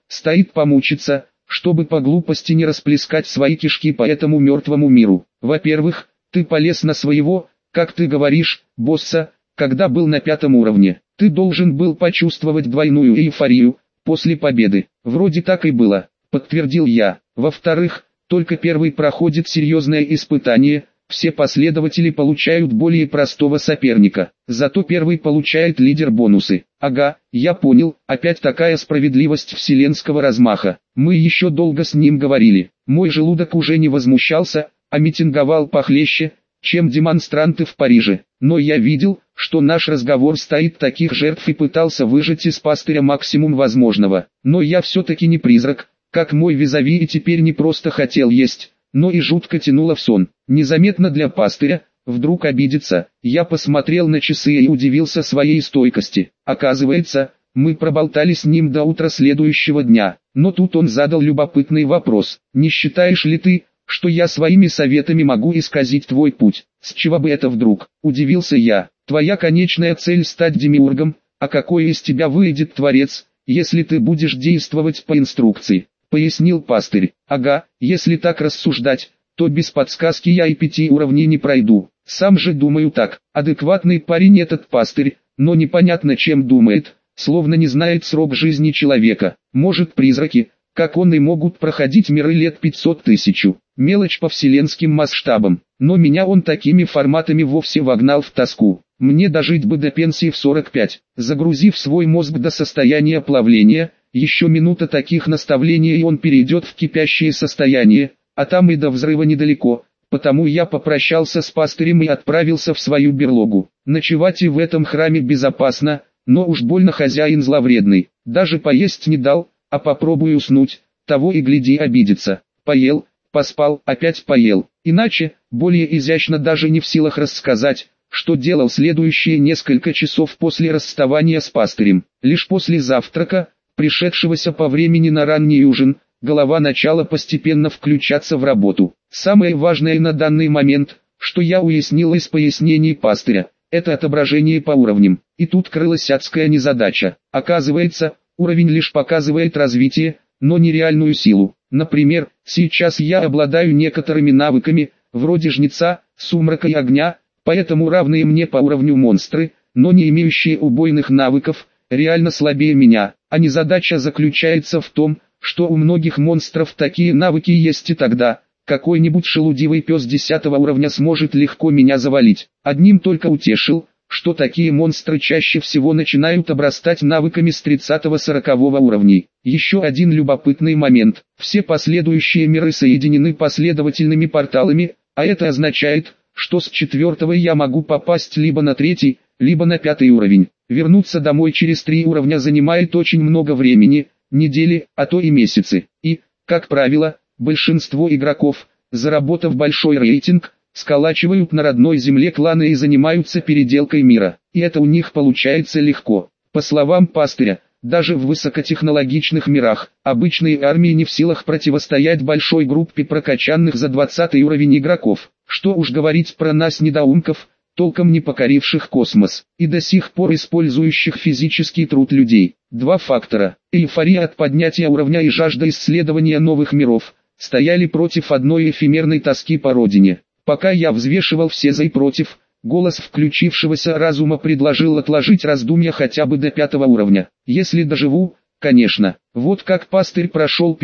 стоит помучиться, чтобы по глупости не расплескать свои кишки по этому мертвому миру. Во-первых, ты полез на своего, как ты говоришь, босса, когда был на 5-м уровне. Ты должен был почувствовать двойную эйфорию после победы. Вроде так и было, подтвердил я. Во-вторых, только первый проходит серьезное испытание, все последователи получают более простого соперника. Зато первый получает лидер бонусы. Ага, я понял, опять такая справедливость вселенского размаха. Мы еще долго с ним говорили. Мой желудок уже не возмущался, а митинговал похлеще, чем демонстранты в Париже. Но я видел, что наш разговор стоит таких жертв и пытался выжать из пастыря максимум возможного. Но я все-таки не призрак, как мой визави, и теперь не просто хотел есть, но и жутко тянуло в сон. Незаметно для пастыря, вдруг обидится. Я посмотрел на часы и удивился своей стойкости. Оказывается, мы проболтали с ним до утра следующего дня. Но тут он задал любопытный вопрос. Не считаешь ли ты, что я своими советами могу исказить твой путь? С чего бы это вдруг? Удивился я. Твоя конечная цель стать демиургом, а какой из тебя выйдет творец, если ты будешь действовать по инструкции? Пояснил пастырь. Ага, если так рассуждать, то без подсказки я и 5 уровней не пройду. Сам же думаю так. Адекватный парень этот пастырь, но непонятно чем думает, словно не знает срок жизни человека. Может, призраки, как он, и могут проходить миры лет 500 тысяч. Мелочь по вселенским масштабам. Но меня он такими форматами вовсе вогнал в тоску. Мне дожить бы до пенсии в 45. Загрузив свой мозг до состояния плавления, еще минута таких наставлений и он перейдет в кипящее состояние, а там и до взрыва недалеко. Потому я попрощался с пастырем и отправился в свою берлогу. Ночевать и в этом храме безопасно, но уж больно хозяин зловредный. Даже поесть не дал, а попробуй уснуть, того и гляди обидится. Поел, поспал, опять поел. Иначе, более изящно даже не в силах рассказать, что делал следующие несколько часов после расставания с пастырем. Лишь после завтрака, пришедшегося по времени на ранний ужин, голова начала постепенно включаться в работу. Самое важное на данный момент, что я уяснил из пояснений пастыря, это отображение по уровням. И тут крылась адская незадача. Оказывается, уровень лишь показывает развитие, но не реальную силу. Например, сейчас я обладаю некоторыми навыками, вроде жнеца, сумрака и огня, поэтому равные мне по уровню монстры, но не имеющие убойных навыков, реально слабее меня. А незадача заключается в том, что у многих монстров такие навыки есть, и тогда какой-нибудь шелудивый пес 10 уровня сможет легко меня завалить. Одним только утешил, что такие монстры чаще всего начинают обрастать навыками с 30-40 уровней. Еще один любопытный момент. Все последующие миры соединены последовательными порталами, а это означает, что с 4-го я могу попасть либо на 3-й, либо на 5-й уровень. Вернуться домой через 3 уровня занимает очень много времени, недели, а то и месяцы. И, как правило, большинство игроков, заработав большой рейтинг, сколачивают на родной земле кланы и занимаются переделкой мира. И это у них получается легко. По словам пастыря, даже в высокотехнологичных мирах, обычные армии не в силах противостоять большой группе прокачанных за 20 уровень игроков. Что уж говорить про нас недоумков, толком не покоривших космос, и до сих пор использующих физический труд людей. Два фактора, эйфория от поднятия уровня и жажда исследования новых миров, стояли против одной эфемерной тоски по родине. Пока я взвешивал все за и против, голос включившегося разума предложил отложить раздумья хотя бы до 5-го уровня. Если доживу, конечно. Вот как пастырь прошел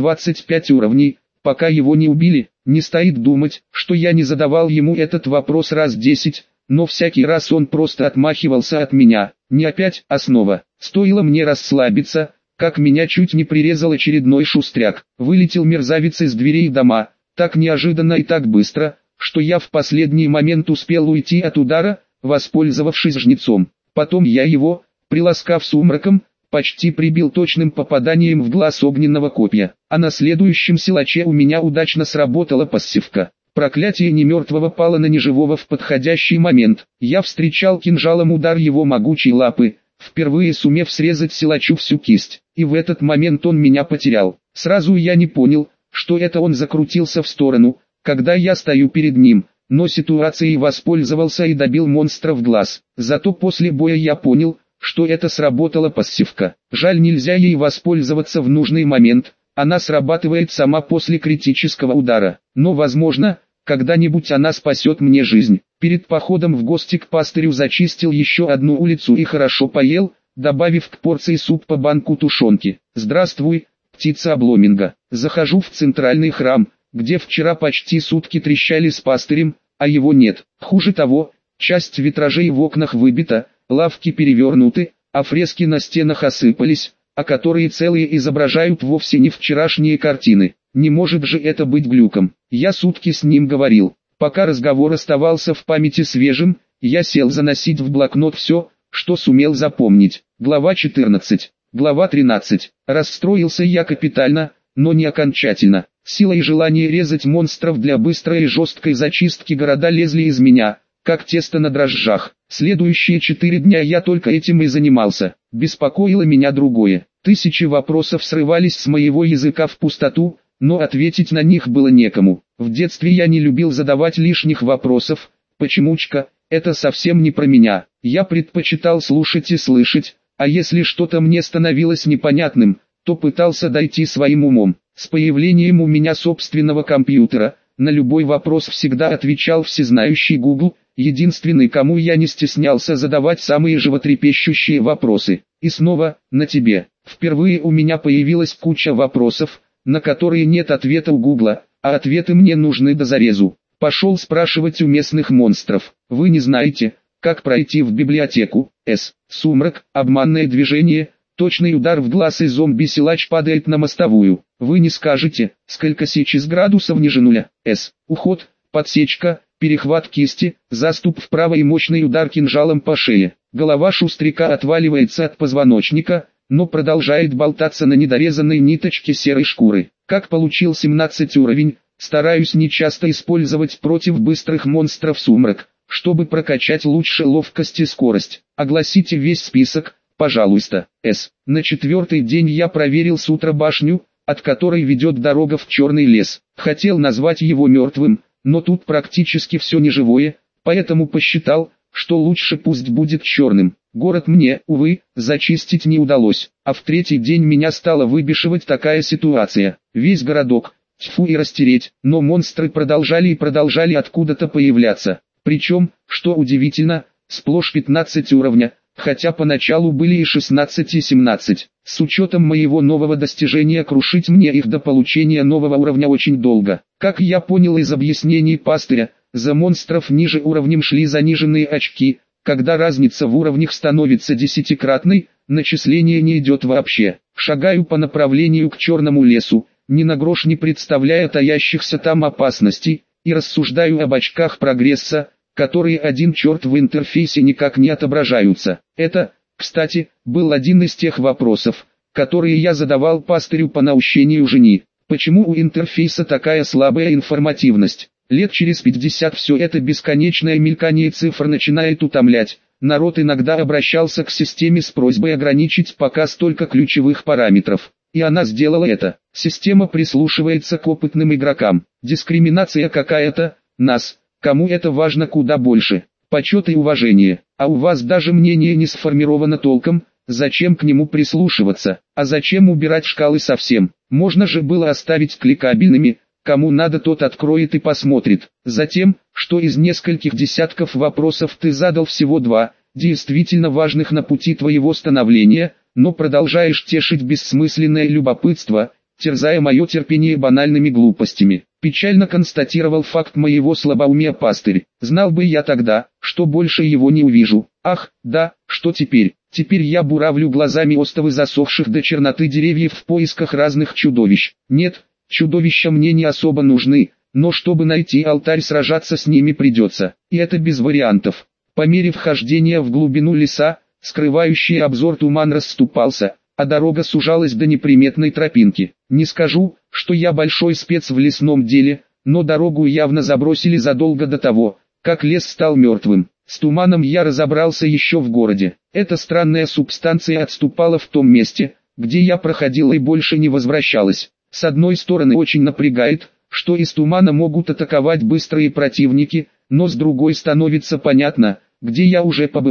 525 уровней, пока его не убили. Не стоит думать, что я не задавал ему этот вопрос раз 10, но всякий раз он просто отмахивался от меня. Не опять, а снова. Стоило мне расслабиться, как меня чуть не прирезал очередной шустряк. Вылетел мерзавец из дверей дома, так неожиданно и так быстро, что я в последний момент успел уйти от удара, воспользовавшись жнецом. Потом я его, приласкав сумраком, почти прибил точным попаданием в глаз огненного копья. А на следующем силаче у меня удачно сработала пассивка. Проклятие немертвого пало на неживого в подходящий момент. Я встречал кинжалом удар его могучей лапы, впервые сумев срезать силачу всю кисть. И в этот момент он меня потерял. Сразу я не понял, что это он закрутился в сторону, когда я стою перед ним, но ситуацией воспользовался и добил монстра в глаз. Зато после боя я понял, что это сработала пассивка. Жаль, нельзя ей воспользоваться в нужный момент, она срабатывает сама после критического удара. Но возможно, когда-нибудь она спасет мне жизнь. Перед походом в гости к пастырю зачистил еще одну улицу и хорошо поел, добавив к порции супа банку тушенки. Здравствуй, птица обломинга. Захожу в центральный храм, где вчера почти сутки трещали с пастырем, а его нет. Хуже того, часть витражей в окнах выбита, лавки перевернуты, а фрески на стенах осыпались, а которые целые изображают вовсе не вчерашние картины. Не может же это быть глюком. Я сутки с ним говорил. Пока разговор оставался в памяти свежим, я сел заносить в блокнот все, что сумел запомнить. Глава 14. Глава 13. Расстроился я капитально, но не окончательно. Сила и желание резать монстров для быстрой и жесткой зачистки города лезли из меня, как тесто на дрожжах. Следующие 4 дня я только этим и занимался. Беспокоило меня другое. Тысячи вопросов срывались с моего языка в пустоту, но ответить на них было некому. В детстве я не любил задавать лишних вопросов. Почемучка, это совсем не про меня. Я предпочитал слушать и слышать, а если что-то мне становилось непонятным, то пытался дойти своим умом. С появлением у меня собственного компьютера, на любой вопрос всегда отвечал всезнающий Google, единственный, кому я не стеснялся задавать самые животрепещущие вопросы. И снова, на тебе. Впервые у меня появилась куча вопросов, на которые нет ответа у Гугла, а ответы мне нужны до зарезу. Пошел спрашивать у местных монстров. Вы не знаете, как пройти в библиотеку? Сумрак, обманное движение, точный удар в глаз и зомби-силач падает на мостовую. Вы не скажете, сколько сейчас градусов ниже нуля? Уход, подсечка, перехват кисти, заступ вправо и мощный удар кинжалом по шее. Голова шустряка отваливается от позвоночника, но продолжает болтаться на недорезанной ниточке серой шкуры. Как получил 17 уровень, стараюсь нечасто использовать против быстрых монстров сумрак, чтобы прокачать лучше ловкость и скорость. Огласите весь список, пожалуйста. На 4-й день я проверил с утра башню, от которой ведет дорога в черный лес. Хотел назвать его мертвым, но тут практически все неживое, поэтому посчитал, что лучше пусть будет черным. Город мне, увы, зачистить не удалось, а в 3-й день меня стала выбешивать такая ситуация. Весь городок, тьфу и растереть, но монстры продолжали откуда-то появляться. Причем, что удивительно, сплошь 15 уровня, хотя поначалу были и 16 и 17. С учетом моего нового достижения крушить мне их до получения нового уровня очень долго. Как я понял из объяснений пастыря, за монстров ниже уровнем шли заниженные очки. Когда разница в уровнях становится 10-кратной, начисление не идет вообще. Шагаю по направлению к черному лесу, ни на грош не представляя таящихся там опасностей, и рассуждаю об очках прогресса, которые один черт в интерфейсе никак не отображаются. Это, кстати, был один из тех вопросов, которые я задавал пастырю по наущению жени. Почему у интерфейса такая слабая информативность? Лет через 50 все это бесконечное мелькание цифр начинает утомлять. Народ иногда обращался к системе с просьбой ограничить показ только ключевых параметров. И она сделала это. Система прислушивается к опытным игрокам. Дискриминация какая-то, нас, кому это важно куда больше. Почет и уважение. А у вас даже мнение не сформировано толком, зачем к нему прислушиваться? А зачем убирать шкалы совсем? Можно же было оставить кликабельными. Кому надо, тот откроет и посмотрит. Затем, что из нескольких десятков вопросов ты задал всего 2, действительно важных на пути твоего становления, но продолжаешь тешить бессмысленное любопытство, терзая мое терпение банальными глупостями. Печально констатировал факт моего слабоумия пастырь. Знал бы я тогда, что больше его не увижу. Ах, да, что теперь? Теперь я буравлю глазами остовы засохших до черноты деревьев в поисках разных чудовищ. Нет, чудовища мне не особо нужны, но чтобы найти алтарь, сражаться с ними придется. И это без вариантов. По мере вхождения в глубину леса, скрывающий обзор туман расступался, а дорога сужалась до неприметной тропинки. Не скажу, что я большой спец в лесном деле, но дорогу явно забросили задолго до того, как лес стал мертвым. С туманом я разобрался еще в городе. Эта странная субстанция отступала в том месте, где я проходил, и больше не возвращалась. С одной стороны очень напрягает, что из тумана могут атаковать быстрые противники, но с другой становится понятно, где я уже побывал.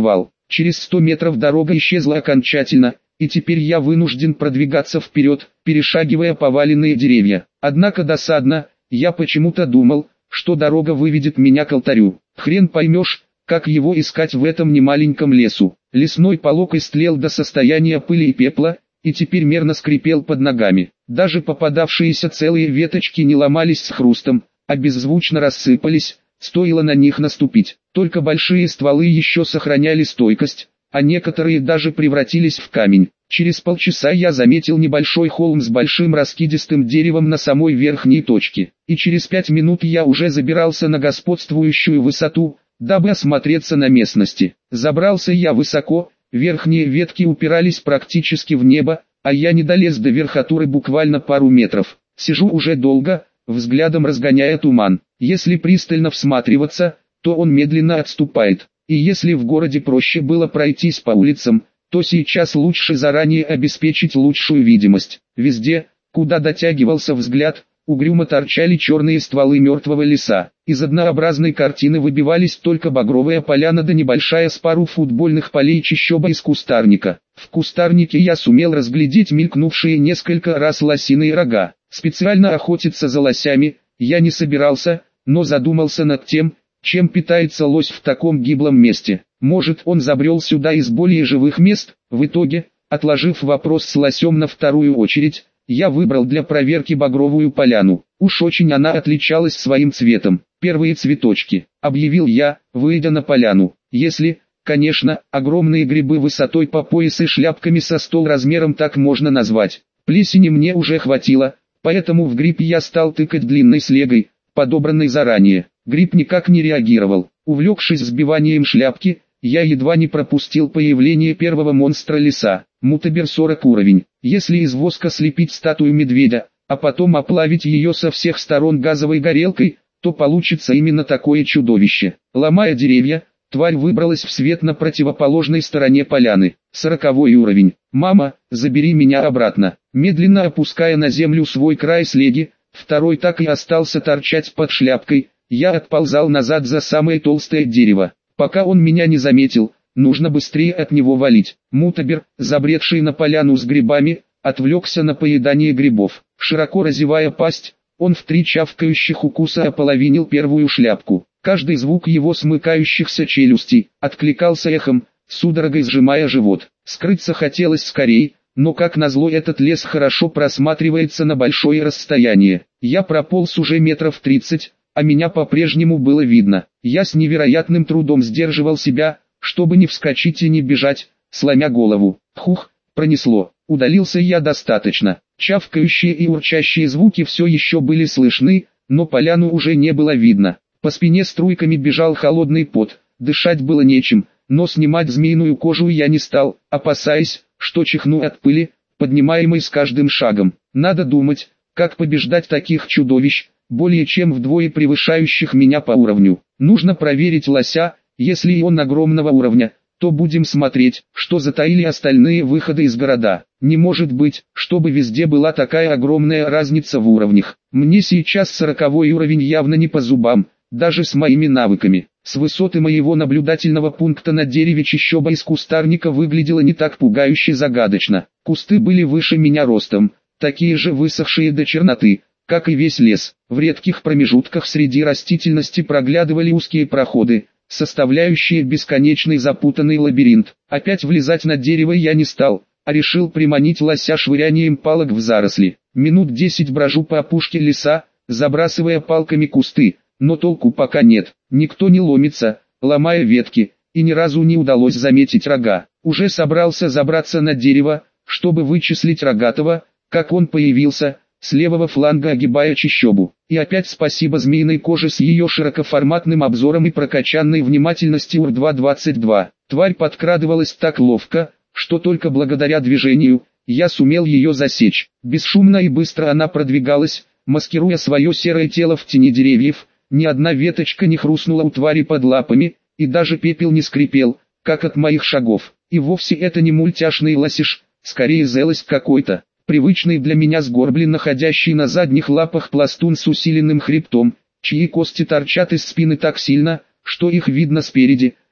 Через 100 метров дорога исчезла окончательно, и теперь я вынужден продвигаться вперед, перешагивая поваленные деревья. Однако досадно, я почему-то думал, что дорога выведет меня к алтарю. Хрен поймешь, как его искать в этом немаленьком лесу. Лесной полог истлел до состояния пыли и пепла, и теперь мерно скрипел под ногами. Даже попадавшиеся целые веточки не ломались с хрустом, а беззвучно рассыпались, стоило на них наступить. Только большие стволы еще сохраняли стойкость, а некоторые даже превратились в камень. Через полчаса я заметил небольшой холм с большим раскидистым деревом на самой верхней точке, и через 5 минут я уже забирался на господствующую высоту, дабы осмотреться на местности. Забрался я высоко, верхние ветки упирались практически в небо, а я не долез до верхотуры буквально пару метров. Сижу уже долго, взглядом разгоняя туман. Если пристально всматриваться, то он медленно отступает. И если в городе проще было пройтись по улицам, то сейчас лучше заранее обеспечить лучшую видимость. Везде, куда дотягивался взгляд, угрюмо торчали черные стволы мертвого леса. Из однообразной картины выбивались только багровая поляна да небольшая с пару футбольных полей чащоба из кустарника. В кустарнике я сумел разглядеть мелькнувшие несколько раз лосиные рога. Специально охотиться за лосями я не собирался, но задумался над тем, чем питается лось в таком гиблом месте. Может, он забрел сюда из более живых мест? В итоге, отложив вопрос с лосем на вторую очередь, я выбрал для проверки багровую поляну. Уж очень она отличалась своим цветом. Первые цветочки, объявил я, выйдя на поляну. Если, конечно, огромные грибы высотой по пояс и шляпками со стол размером так можно назвать. Плесени мне уже хватило, поэтому в гриб я стал тыкать длинной слегой, подобранной заранее. Гриб никак не реагировал. Увлекшись сбиванием шляпки, я едва не пропустил появление первого монстра леса. Мутабер 40 уровень. Если из воска слепить статую медведя, а потом оплавить ее со всех сторон газовой горелкой, то получится именно такое чудовище. Ломая деревья, тварь выбралась в свет на противоположной стороне поляны. 40-й уровень. «Мама, забери меня обратно». Медленно опуская на землю свой край слеги, второй так и остался торчать под шляпкой. Я отползал назад за самое толстое дерево. Пока он меня не заметил, нужно быстрее от него валить. Мутабер, забредший на поляну с грибами, отвлекся на поедание грибов. Широко разевая пасть, он в 3 чавкающих укуса ополовинил первую шляпку. Каждый звук его смыкающихся челюстей откликался эхом, судорогой сжимая живот. Скрыться хотелось скорей, но как назло этот лес хорошо просматривается на большое расстояние. Я прополз уже метров 30, а меня по-прежнему было видно. Я с невероятным трудом сдерживал себя, чтобы не вскочить и не бежать, сломя голову. Хух, пронесло. Удалился я достаточно. Чавкающие и урчащие звуки все еще были слышны, но поляну уже не было видно. По спине струйками бежал холодный пот, дышать было нечем, но снимать змеиную кожу я не стал, опасаясь, что чихну от пыли, поднимаемой с каждым шагом. Надо думать, как побеждать таких чудовищ, более чем вдвое превышающих меня по уровню. Нужно проверить лося, если и он огромного уровня, то будем смотреть, что затаили остальные выходы из города. Не может быть, чтобы везде была такая огромная разница в уровнях. Мне сейчас 40-й уровень явно не по зубам, даже с моими навыками. С высоты моего наблюдательного пункта на дереве чащоба из кустарника выглядела не так пугающе загадочно. Кусты были выше меня ростом, такие же высохшие до черноты, как и весь лес. В редких промежутках среди растительности проглядывали узкие проходы, составляющие бесконечный запутанный лабиринт. Опять влезать на дерево я не стал, а решил приманить лося швырянием палок в заросли. Минут 10 брожу по опушке леса, забрасывая палками кусты, но толку пока нет. Никто не ломится, ломая ветки, и ни разу не удалось заметить рога. Уже собрался забраться на дерево, чтобы вычислить рогатого, как он появился, с левого фланга огибая чащобу. И опять спасибо змеиной коже с ее широкоформатным обзором и прокачанной внимательности УР-2-22. Тварь подкрадывалась так ловко, что только благодаря движению, я сумел ее засечь. Бесшумно и быстро она продвигалась, маскируя свое серое тело в тени деревьев. Ни одна веточка не хрустнула у твари под лапами, и даже пепел не скрипел, как от моих шагов. И вовсе это не мультяшный лосиш, скорее зелость какой-то. Привычный для меня сгорблен находящий на задних лапах пластун с усиленным хребтом, чьи кости торчат из спины так сильно, что их видно спереди,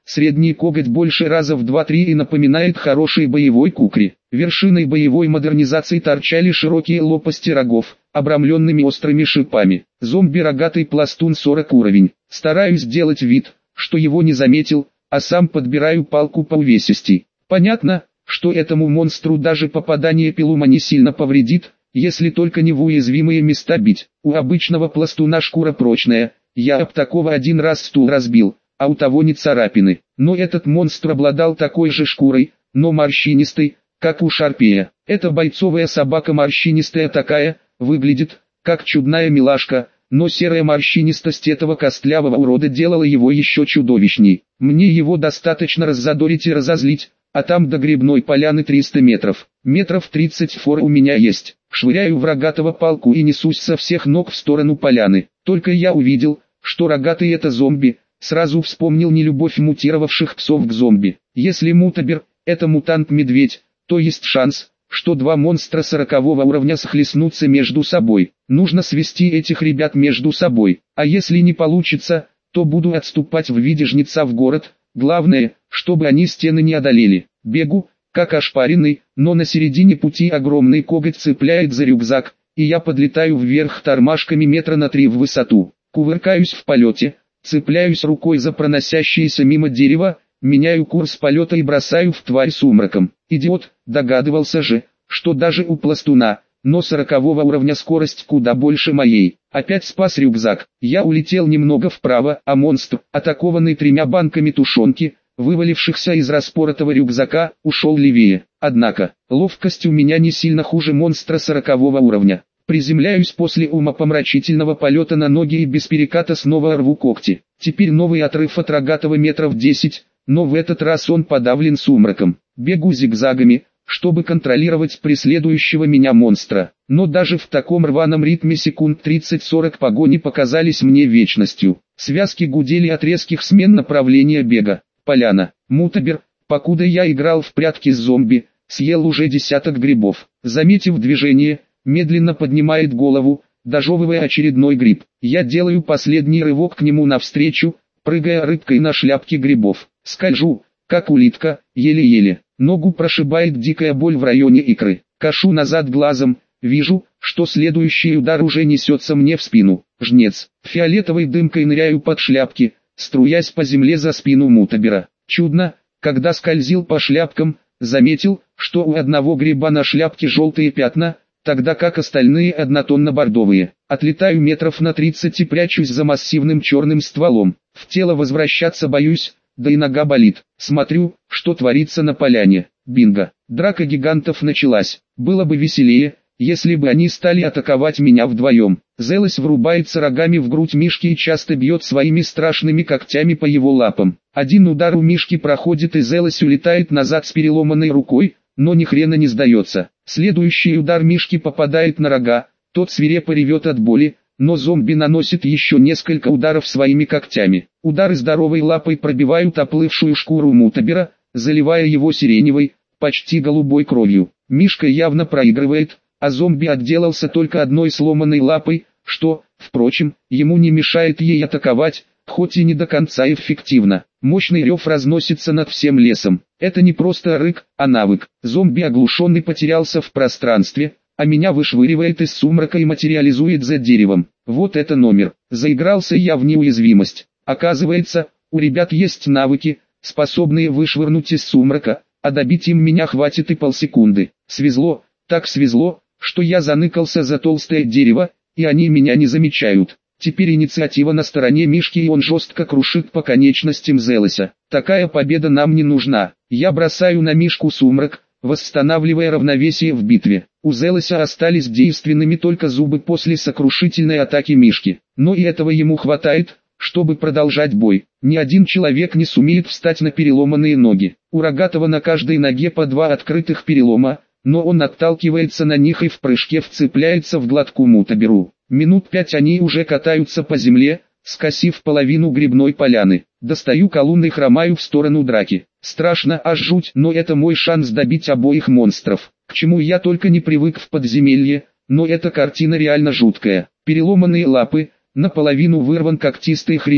Средний коготь больше раза в 2-3 и напоминает хороший боевой кукри. Вершиной боевой модернизации торчали широкие лопасти рогов, обрамленными острыми шипами. Зомби рогатый пластун 40 уровень. Стараюсь сделать вид, что его не заметил, а сам подбираю палку по увесистей. Понятно, что этому монстру даже попадание пилума не сильно повредит, если только не в уязвимые места бить. У обычного пластуна шкура прочная, я об такого один раз стул разбил, а у того не царапины. Но этот монстр обладал такой же шкурой, но морщинистой, как у шарпея. Эта бойцовая собака морщинистая такая, выглядит, как чудная милашка, но серая морщинистость этого костлявого урода делала его еще чудовищней. Мне его достаточно раззадорить и разозлить, а там до грибной поляны 300 метров. Метров 30 фор у меня есть. Швыряю в рогатого палку и несусь со всех ног в сторону поляны. Только я увидел, что рогатый это зомби, сразу вспомнил нелюбовь мутировавших псов к зомби. Если мутабер – это мутант-медведь, то есть шанс, что два монстра 40-го уровня схлестнутся между собой. Нужно свести этих ребят между собой, а если не получится, то буду отступать в виде жнеца в город. Главное, чтобы они стены не одолели. Бегу, как ошпаренный, но на середине пути огромный коготь цепляет за рюкзак, и я подлетаю вверх тормашками метра на 3 в высоту. Кувыркаюсь в полете, цепляюсь рукой за проносящееся мимо дерево, меняю курс полета и бросаю в тварь сумраком. Идиот, догадывался же, что даже у пластуна, но 40-го уровня скорость куда больше моей. Опять спас рюкзак. Я улетел немного вправо, а монстр, атакованный 3 банками тушенки, вывалившихся из распоротого рюкзака, ушел левее. Однако, ловкость у меня не сильно хуже монстра 40-го уровня. Приземляюсь после умопомрачительного полета на ноги и без переката снова рву когти. Теперь новый отрыв от рогатого метров 10, но в этот раз он подавлен сумраком. Бегу зигзагами, чтобы контролировать преследующего меня монстра. Но даже в таком рваном ритме секунд 30-40 погони показались мне вечностью. Связки гудели от резких смен направления бега. Поляна. Мутабер, покуда я играл в прятки с зомби, съел уже десяток грибов. Заметив движение, медленно поднимает голову, дожевывая очередной гриб. Я делаю последний рывок к нему навстречу, прыгая рыбкой на шляпке грибов. Скольжу, как улитка, еле-еле. Ногу прошибает дикая боль в районе икры. Кашу назад глазом, вижу, что следующий удар уже несется мне в спину. Жнец. Фиолетовой дымкой ныряю под шляпки, струясь по земле за спину мутабера. Чудно, когда скользил по шляпкам, заметил, что у одного гриба на шляпке желтые пятна, тогда как остальные однотонно-бордовые. Отлетаю метров на 30 и прячусь за массивным черным стволом. В тело возвращаться боюсь, да и нога болит. Смотрю, что творится на поляне. Бинго. Драка гигантов началась. Было бы веселее, если бы они стали атаковать меня вдвоем. Зелос врубается рогами в грудь Мишки и часто бьет своими страшными когтями по его лапам. Один удар у Мишки проходит и Зелос улетает назад с переломанной рукой, но ни хрена не сдается. Следующий удар Мишки попадает на рога, тот свирепо ревет от боли, но зомби наносит еще несколько ударов своими когтями. Удары здоровой лапой пробивают оплывшую шкуру мутабера, заливая его сиреневой, почти голубой кровью. Мишка явно проигрывает, а зомби отделался только одной сломанной лапой, что, впрочем, ему не мешает ей атаковать, хоть и не до конца эффективно. Мощный рев разносится над всем лесом. Это не просто рык, а навык. Зомби оглушенный потерялся в пространстве, а меня вышвыривает из сумрака и материализует за деревом. Вот это номер. Заигрался я в неуязвимость. Оказывается, у ребят есть навыки, способные вышвырнуть из сумрака, а добить им меня хватит и полсекунды. Свезло, так свезло, что я заныкался за толстое дерево, и они меня не замечают. Теперь инициатива на стороне Мишки, и он жестко крушит по конечностям Зелоса. Такая победа нам не нужна. Я бросаю на Мишку сумрак, восстанавливая равновесие в битве. У Зелоса остались действенными только зубы после сокрушительной атаки Мишки. Но и этого ему хватает, чтобы продолжать бой. Ни один человек не сумеет встать на переломанные ноги. У рогатого на каждой ноге по 2 открытых перелома, но он отталкивается на них и в прыжке вцепляется в глотку мутаберу. Минут 5 они уже катаются по земле, скосив половину грибной поляны. Достаю колунны и хромаю в сторону драки. Страшно, аж жуть, но это мой шанс добить обоих монстров. К чему я только не привык в подземелье, но эта картина реально жуткая. Переломанные лапы, наполовину вырван когтистый хребет,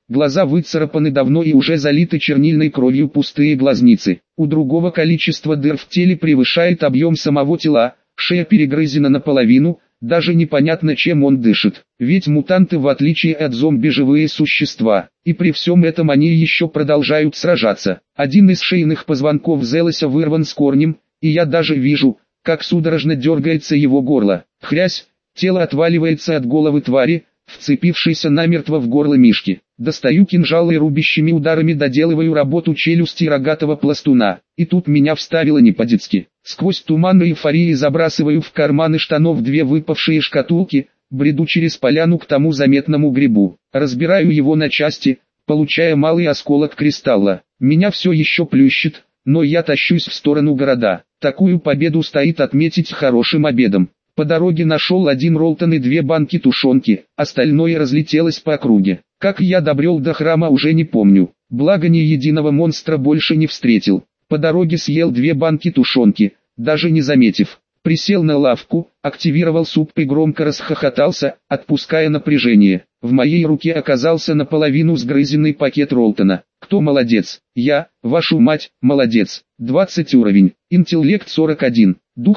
глаза выцарапаны давно и уже залиты чернильной кровью пустые глазницы. У другого количество дыр в теле превышает объем самого тела, шея перегрызена наполовину, даже непонятно чем он дышит. Ведь мутанты в отличие от зомби живые существа, и при всем этом они еще продолжают сражаться. Один из шейных позвонков Зелоса вырван с корнем, и я даже вижу, как судорожно дергается его горло. Хрясь, тело отваливается от головы твари, вцепившейся намертво в горло Мишки. Достаю кинжал и рубящими ударами доделываю работу челюсти рогатого пластуна. И тут меня вставило не по-детски. Сквозь туман эйфории забрасываю в карманы штанов две выпавшие шкатулки, бреду через поляну к тому заметному грибу. Разбираю его на части, получая малый осколок кристалла. Меня все еще плющит, но я тащусь в сторону города. Такую победу стоит отметить хорошим обедом. По дороге нашел один роллтон и две банки тушенки, остальное разлетелось по округе. Как я добрел до храма уже не помню, благо ни единого монстра больше не встретил. По дороге съел две банки тушенки, даже не заметив. Присел на лавку, активировал суп и громко расхохотался, отпуская напряжение. В моей руке оказался наполовину сгрызенный пакет роллтона. Кто молодец? Я, вашу мать, молодец. 20 уровень, интеллект 41, дух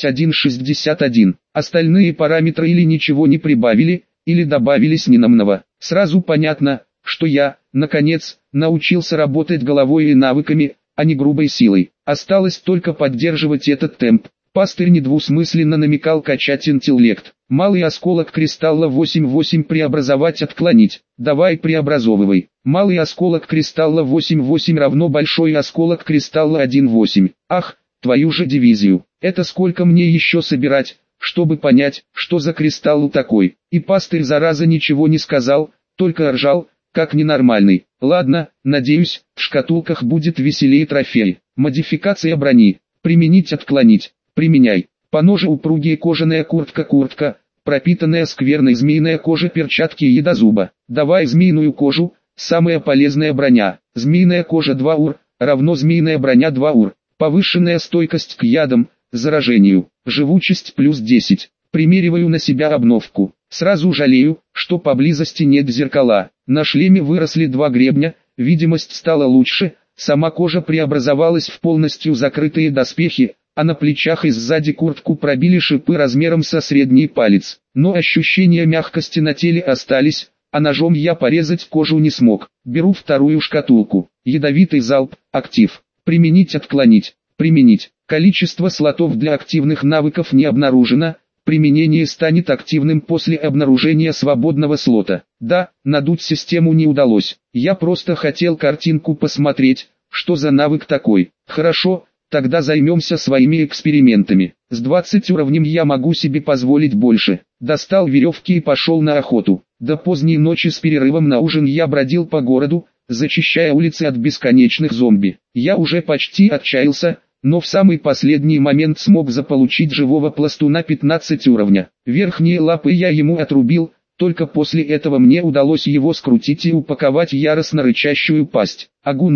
31-61. Остальные параметры или ничего не прибавили, или добавились ненамного. Сразу понятно, что я, наконец, научился работать головой и навыками, а не грубой силой. Осталось только поддерживать этот темп. Пастырь недвусмысленно намекал качать интеллект. Малый осколок кристалла 8-8 преобразовать отклонить. Давай преобразовывай. Малый осколок кристалла 8-8 равно большой осколок кристалла 1-8. Ах, твою же дивизию. Это сколько мне еще собирать, чтобы понять, что за кристалл такой. И пастырь зараза ничего не сказал, только ржал, как ненормальный. Ладно, надеюсь, в шкатулках будет веселее трофей. Модификация брони. Применить отклонить. Применяй. По ноже упругие кожаная куртка, пропитанная скверной змеиной кожей перчатки и ядозуба. Давай змеиную кожу, самая полезная броня. Змеиная кожа 2 ур, равно змеиная броня 2 ур. Повышенная стойкость к ядам, заражению. Живучесть плюс 10. Примериваю на себя обновку. Сразу жалею, что поблизости нет зеркала. На шлеме выросли 2 гребня, видимость стала лучше, сама кожа преобразовалась в полностью закрытые доспехи, а на плечах и сзади куртку пробили шипы размером со средний палец. Но ощущения мягкости на теле остались, а ножом я порезать кожу не смог. Беру вторую шкатулку. Ядовитый залп, актив. Применить отклонить. Применить. Количество слотов для активных навыков не обнаружено. Применение станет активным после обнаружения свободного слота. Да, надуть систему не удалось. Я просто хотел картинку посмотреть, что за навык такой. Хорошо. Тогда займемся своими экспериментами. С 20 уровнем я могу себе позволить больше. Достал веревки и пошел на охоту. До поздней ночи с перерывом на ужин я бродил по городу, зачищая улицы от бесконечных зомби. Я уже почти отчаялся, но в самый последний момент смог заполучить живого пластуна 15 уровня. Верхние лапы я ему отрубил, только после этого мне удалось его скрутить и упаковать в яростно рычащую пасть. Агу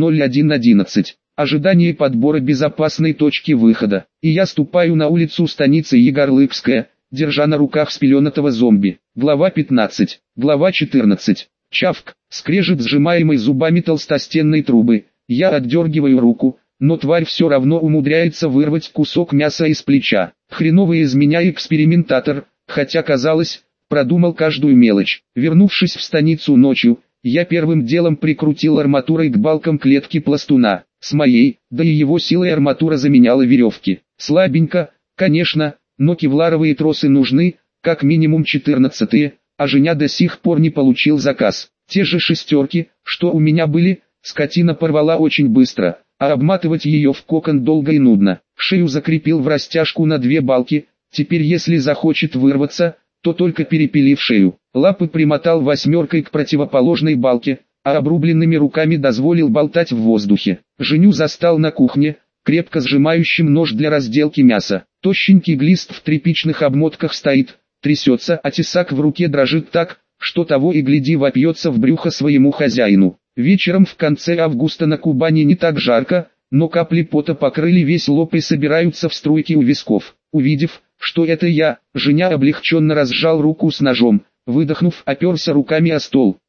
0111. Ожидание подбора безопасной точки выхода. И я ступаю на улицу станицы Егорлыцкая, держа на руках спеленатого зомби. Глава 15. Глава 14. Чавк, скрежет сжимаемой зубами толстостенной трубы. Я отдергиваю руку, но тварь все равно умудряется вырвать кусок мяса из плеча. Хреновый из меня экспериментатор, хотя казалось, продумал каждую мелочь. Вернувшись в станицу ночью, я первым делом прикрутил арматурой к балкам клетки пластуна. С моей, да и его силой арматура заменяла веревки. Слабенько, конечно, но кевларовые тросы нужны, как минимум 14-е, а Женя до сих пор не получил заказ. Те же шестерки, что у меня были, скотина порвала очень быстро, а обматывать ее в кокон долго и нудно. Шею закрепил в растяжку на 2 балки, теперь если захочет вырваться, то только перепилив шею. Лапы примотал 8 к противоположной балке, а обрубленными руками дозволил болтать в воздухе. Женю застал на кухне, крепко сжимающим нож для разделки мяса. Тощенький глист в тряпичных обмотках стоит, трясется, а тесак в руке дрожит так, что того и гляди вопьется в брюхо своему хозяину. Вечером в конце августа на Кубани не так жарко, но капли пота покрыли весь лоб и собираются в струйки у висков. Увидев, что это я, Женя облегченно разжал руку с ножом, выдохнув, оперся руками о стол.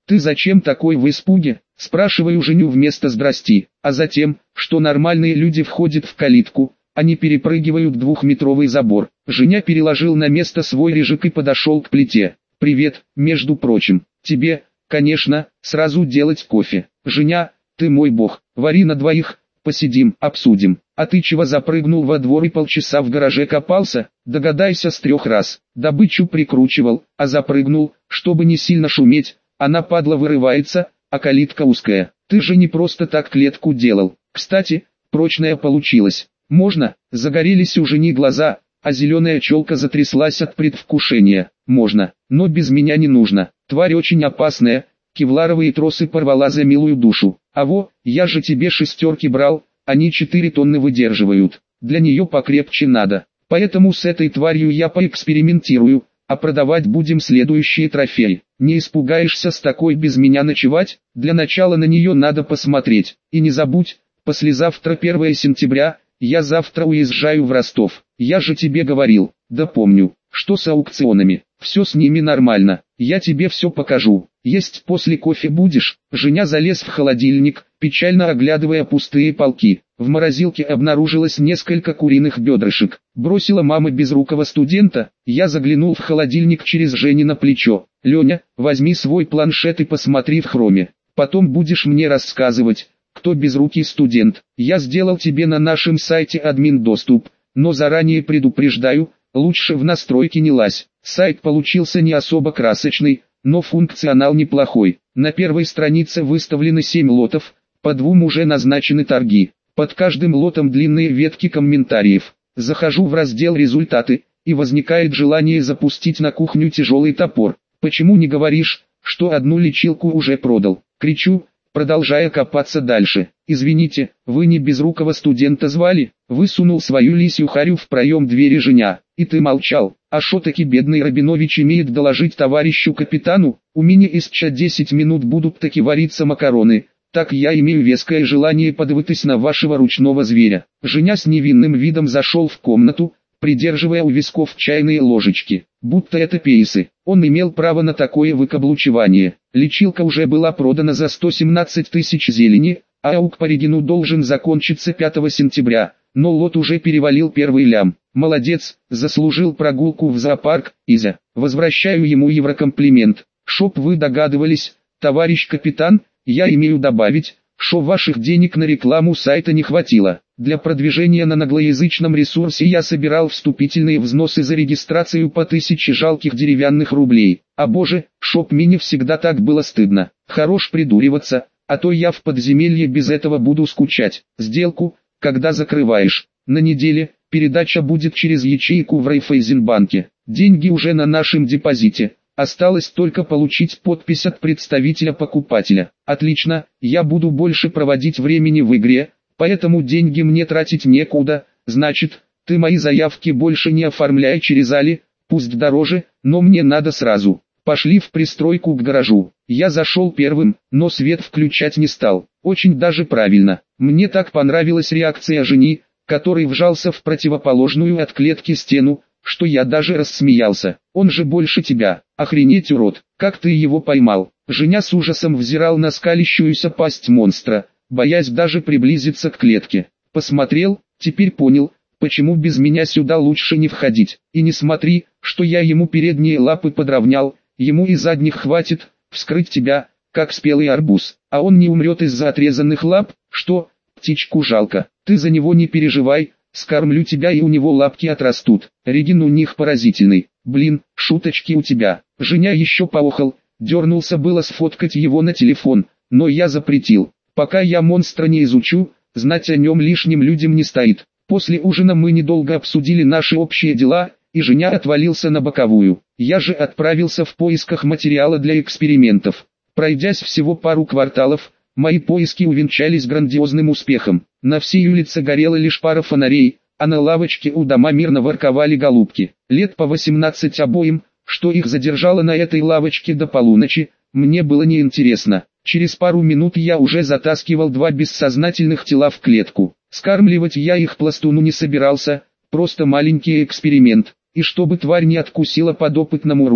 Ты зачем такой в испуге? Спрашиваю женю вместо «здрасти», а затем, что нормальные люди входят в калитку, они перепрыгивают двухметровый забор. Женя переложил на место свой рыжик и подошел к плите. «Привет, между прочим, тебе, конечно, сразу делать кофе. Женя, ты мой бог, вари на двоих, посидим, обсудим. А ты чего запрыгнул во двор и полчаса в гараже копался? Догадайся с 3 раз. Добычу прикручивал, а запрыгнул, чтобы не сильно шуметь. Она, падла, вырывается, а калитка узкая. Ты же не просто так клетку делал. Кстати, прочная получилась. Можно?» Загорелись у жени глаза, а зеленая челка затряслась от предвкушения. «Можно, но без меня не нужно. Тварь очень опасная, кевларовые тросы порвала за милую душу. А во, я же тебе 6 брал, они 4 тонны выдерживают. Для нее покрепче надо. Поэтому с этой тварью я поэкспериментирую, а продавать будем следующие трофеи. Не испугаешься с такой без меня ночевать? Для начала на нее надо посмотреть. И не забудь, послезавтра 1 сентября, я завтра уезжаю в Ростов. Я же тебе говорил». «Да помню, что с аукционами, все с ними нормально, я тебе все покажу. Есть после кофе будешь?» Женя залез в холодильник, печально оглядывая пустые полки. В морозилке обнаружилось несколько куриных бедрышек. Бросила мама безрукого студента. Я заглянул в холодильник через Женино плечо. «Леня, возьми свой планшет и посмотри в хроме. Потом будешь мне рассказывать, кто безрукий студент. Я сделал тебе на нашем сайте админ доступ, но заранее предупреждаю, лучше в настройки не лазь». Сайт получился не особо красочный, но функционал неплохой. На первой странице выставлены 7 лотов, по 2 уже назначены торги. Под каждым лотом длинные ветки комментариев. Захожу в раздел «Результаты», и возникает желание запустить на кухню тяжелый топор. «Почему не говоришь, что одну лечилку уже продал?» Кричу, продолжая копаться дальше. «Извините, вы не безрукого студента звали?» Высунул свою лисью харю в проем двери Женя. «И ты молчал? А шо таки бедный Рабинович имеет доложить товарищу капитану? У меня из ча 10 минут будут таки вариться макароны. Так я имею веское желание подвытыть на вашего ручного зверя». Женя с невинным видом зашел в комнату, придерживая у висков чайные ложечки, будто это пейсы. Он имел право на такое выкаблучивание. Лечилка уже была продана за 117 тысяч зелени, а аук по Регину должен закончиться 5 сентября, но лот уже перевалил 1 лям. «Молодец, заслужил прогулку в зоопарк, Изя». Возвращаю ему еврокомплимент. «Чтоб вы догадывались, товарищ капитан, я имею добавить, что ваших денег на рекламу сайта не хватило. Для продвижения на англоязычном ресурсе я собирал вступительные взносы за регистрацию по 1000 жалких деревянных рублей. А боже, чтоб мне всегда так было стыдно. Хорош придуриваться, а то я в подземелье без этого буду скучать. Сделку, когда закрываешь? На неделе, передача будет через ячейку в Райффайзенбанке. Деньги уже на нашем депозите. Осталось только получить подпись от представителя покупателя. Отлично, я буду больше проводить времени в игре, поэтому деньги мне тратить некуда. Значит, ты мои заявки больше не оформляй через Али, пусть дороже, но мне надо сразу. Пошли в пристройку к гаражу». Я зашел первым, но свет включать не стал. Очень даже правильно. Мне так понравилась реакция жени, который вжался в противоположную от клетки стену, что я даже рассмеялся. «Он же больше тебя. Охренеть, урод, как ты его поймал?» Женя с ужасом взирал на скалящуюся пасть монстра, боясь даже приблизиться к клетке. Посмотрел, теперь понял, почему без меня сюда лучше не входить. И не смотри, что я ему передние лапы подровнял, ему и задних хватит, вскрыть тебя, как спелый арбуз. А он не умрет из-за отрезанных лап. Что, птичку жалко? Ты за него не переживай, скормлю тебя и у него лапки отрастут. Регин у них поразительный. Блин, шуточки у тебя. Женя еще поохал, дернулся было сфоткать его на телефон, но я запретил. Пока я монстра не изучу, знать о нем лишним людям не стоит. После ужина мы недолго обсудили наши общие дела, и Женя отвалился на боковую. Я же отправился в поисках материала для экспериментов. Пройдясь всего пару кварталов, мои поиски увенчались грандиозным успехом. На всей улице горела лишь пара фонарей, а на лавочке у дома мирно ворковали голубки. Лет по 18 обоим, что их задержало на этой лавочке до полуночи, мне было неинтересно. Через пару минут я уже затаскивал 2 бессознательных тела в клетку. Скармливать я их пластуну не собирался, просто маленький эксперимент. И чтобы тварь не откусила подопытному руку,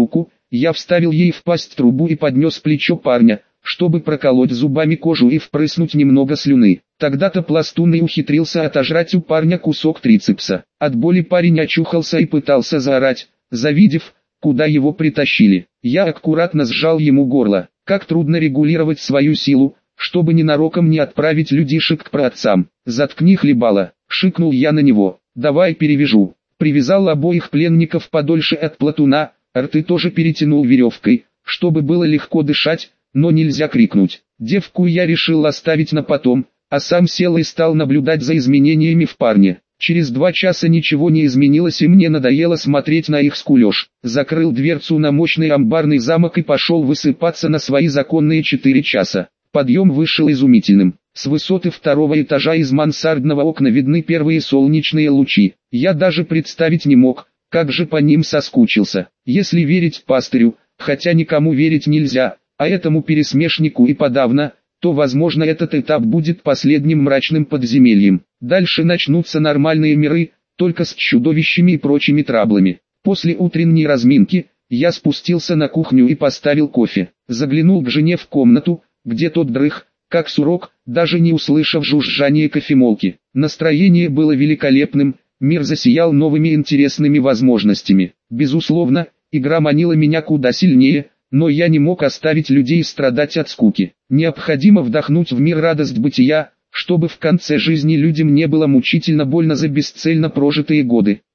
Я вставил ей в пасть трубу и поднес плечо парня, чтобы проколоть зубами кожу и впрыснуть немного слюны. Тогда-то пластун и ухитрился отожрать у парня кусок трицепса. От боли парень очухался и пытался заорать, завидев, куда его притащили. Я аккуратно сжал ему горло. Как трудно регулировать свою силу, чтобы ненароком не отправить людишек к праотцам. «Заткни хлебало», — шикнул я на него. «Давай перевяжу». Привязал обоих пленников подольше от платуна, рты тоже перетянул веревкой, чтобы было легко дышать, но нельзя крикнуть. Девку я решил оставить на потом, а сам сел и стал наблюдать за изменениями в парне. Через 2 часа ничего не изменилось и мне надоело смотреть на их скулёж. Закрыл дверцу на мощный амбарный замок и пошел высыпаться на свои законные 4 часа. Подъем вышел изумительным. С высоты 2-го этажа из мансардного окна видны первые солнечные лучи. Я даже представить не мог, как же по ним соскучился. Если верить пастырю, хотя никому верить нельзя, а этому пересмешнику и подавно, то возможно этот этап будет последним мрачным подземельем. Дальше начнутся нормальные миры, только с чудовищами и прочими траблами. После утренней разминки, я спустился на кухню и поставил кофе. Заглянул к жене в комнату, где тот дрых, как сурок, даже не услышав жужжания кофемолки. Настроение было великолепным, мир засиял новыми интересными возможностями. Безусловно, игра манила меня куда сильнее, но я не мог оставить людей страдать от скуки. Необходимо вдохнуть в мир радость бытия, чтобы в конце жизни людям не было мучительно больно за бесцельно прожитые годы.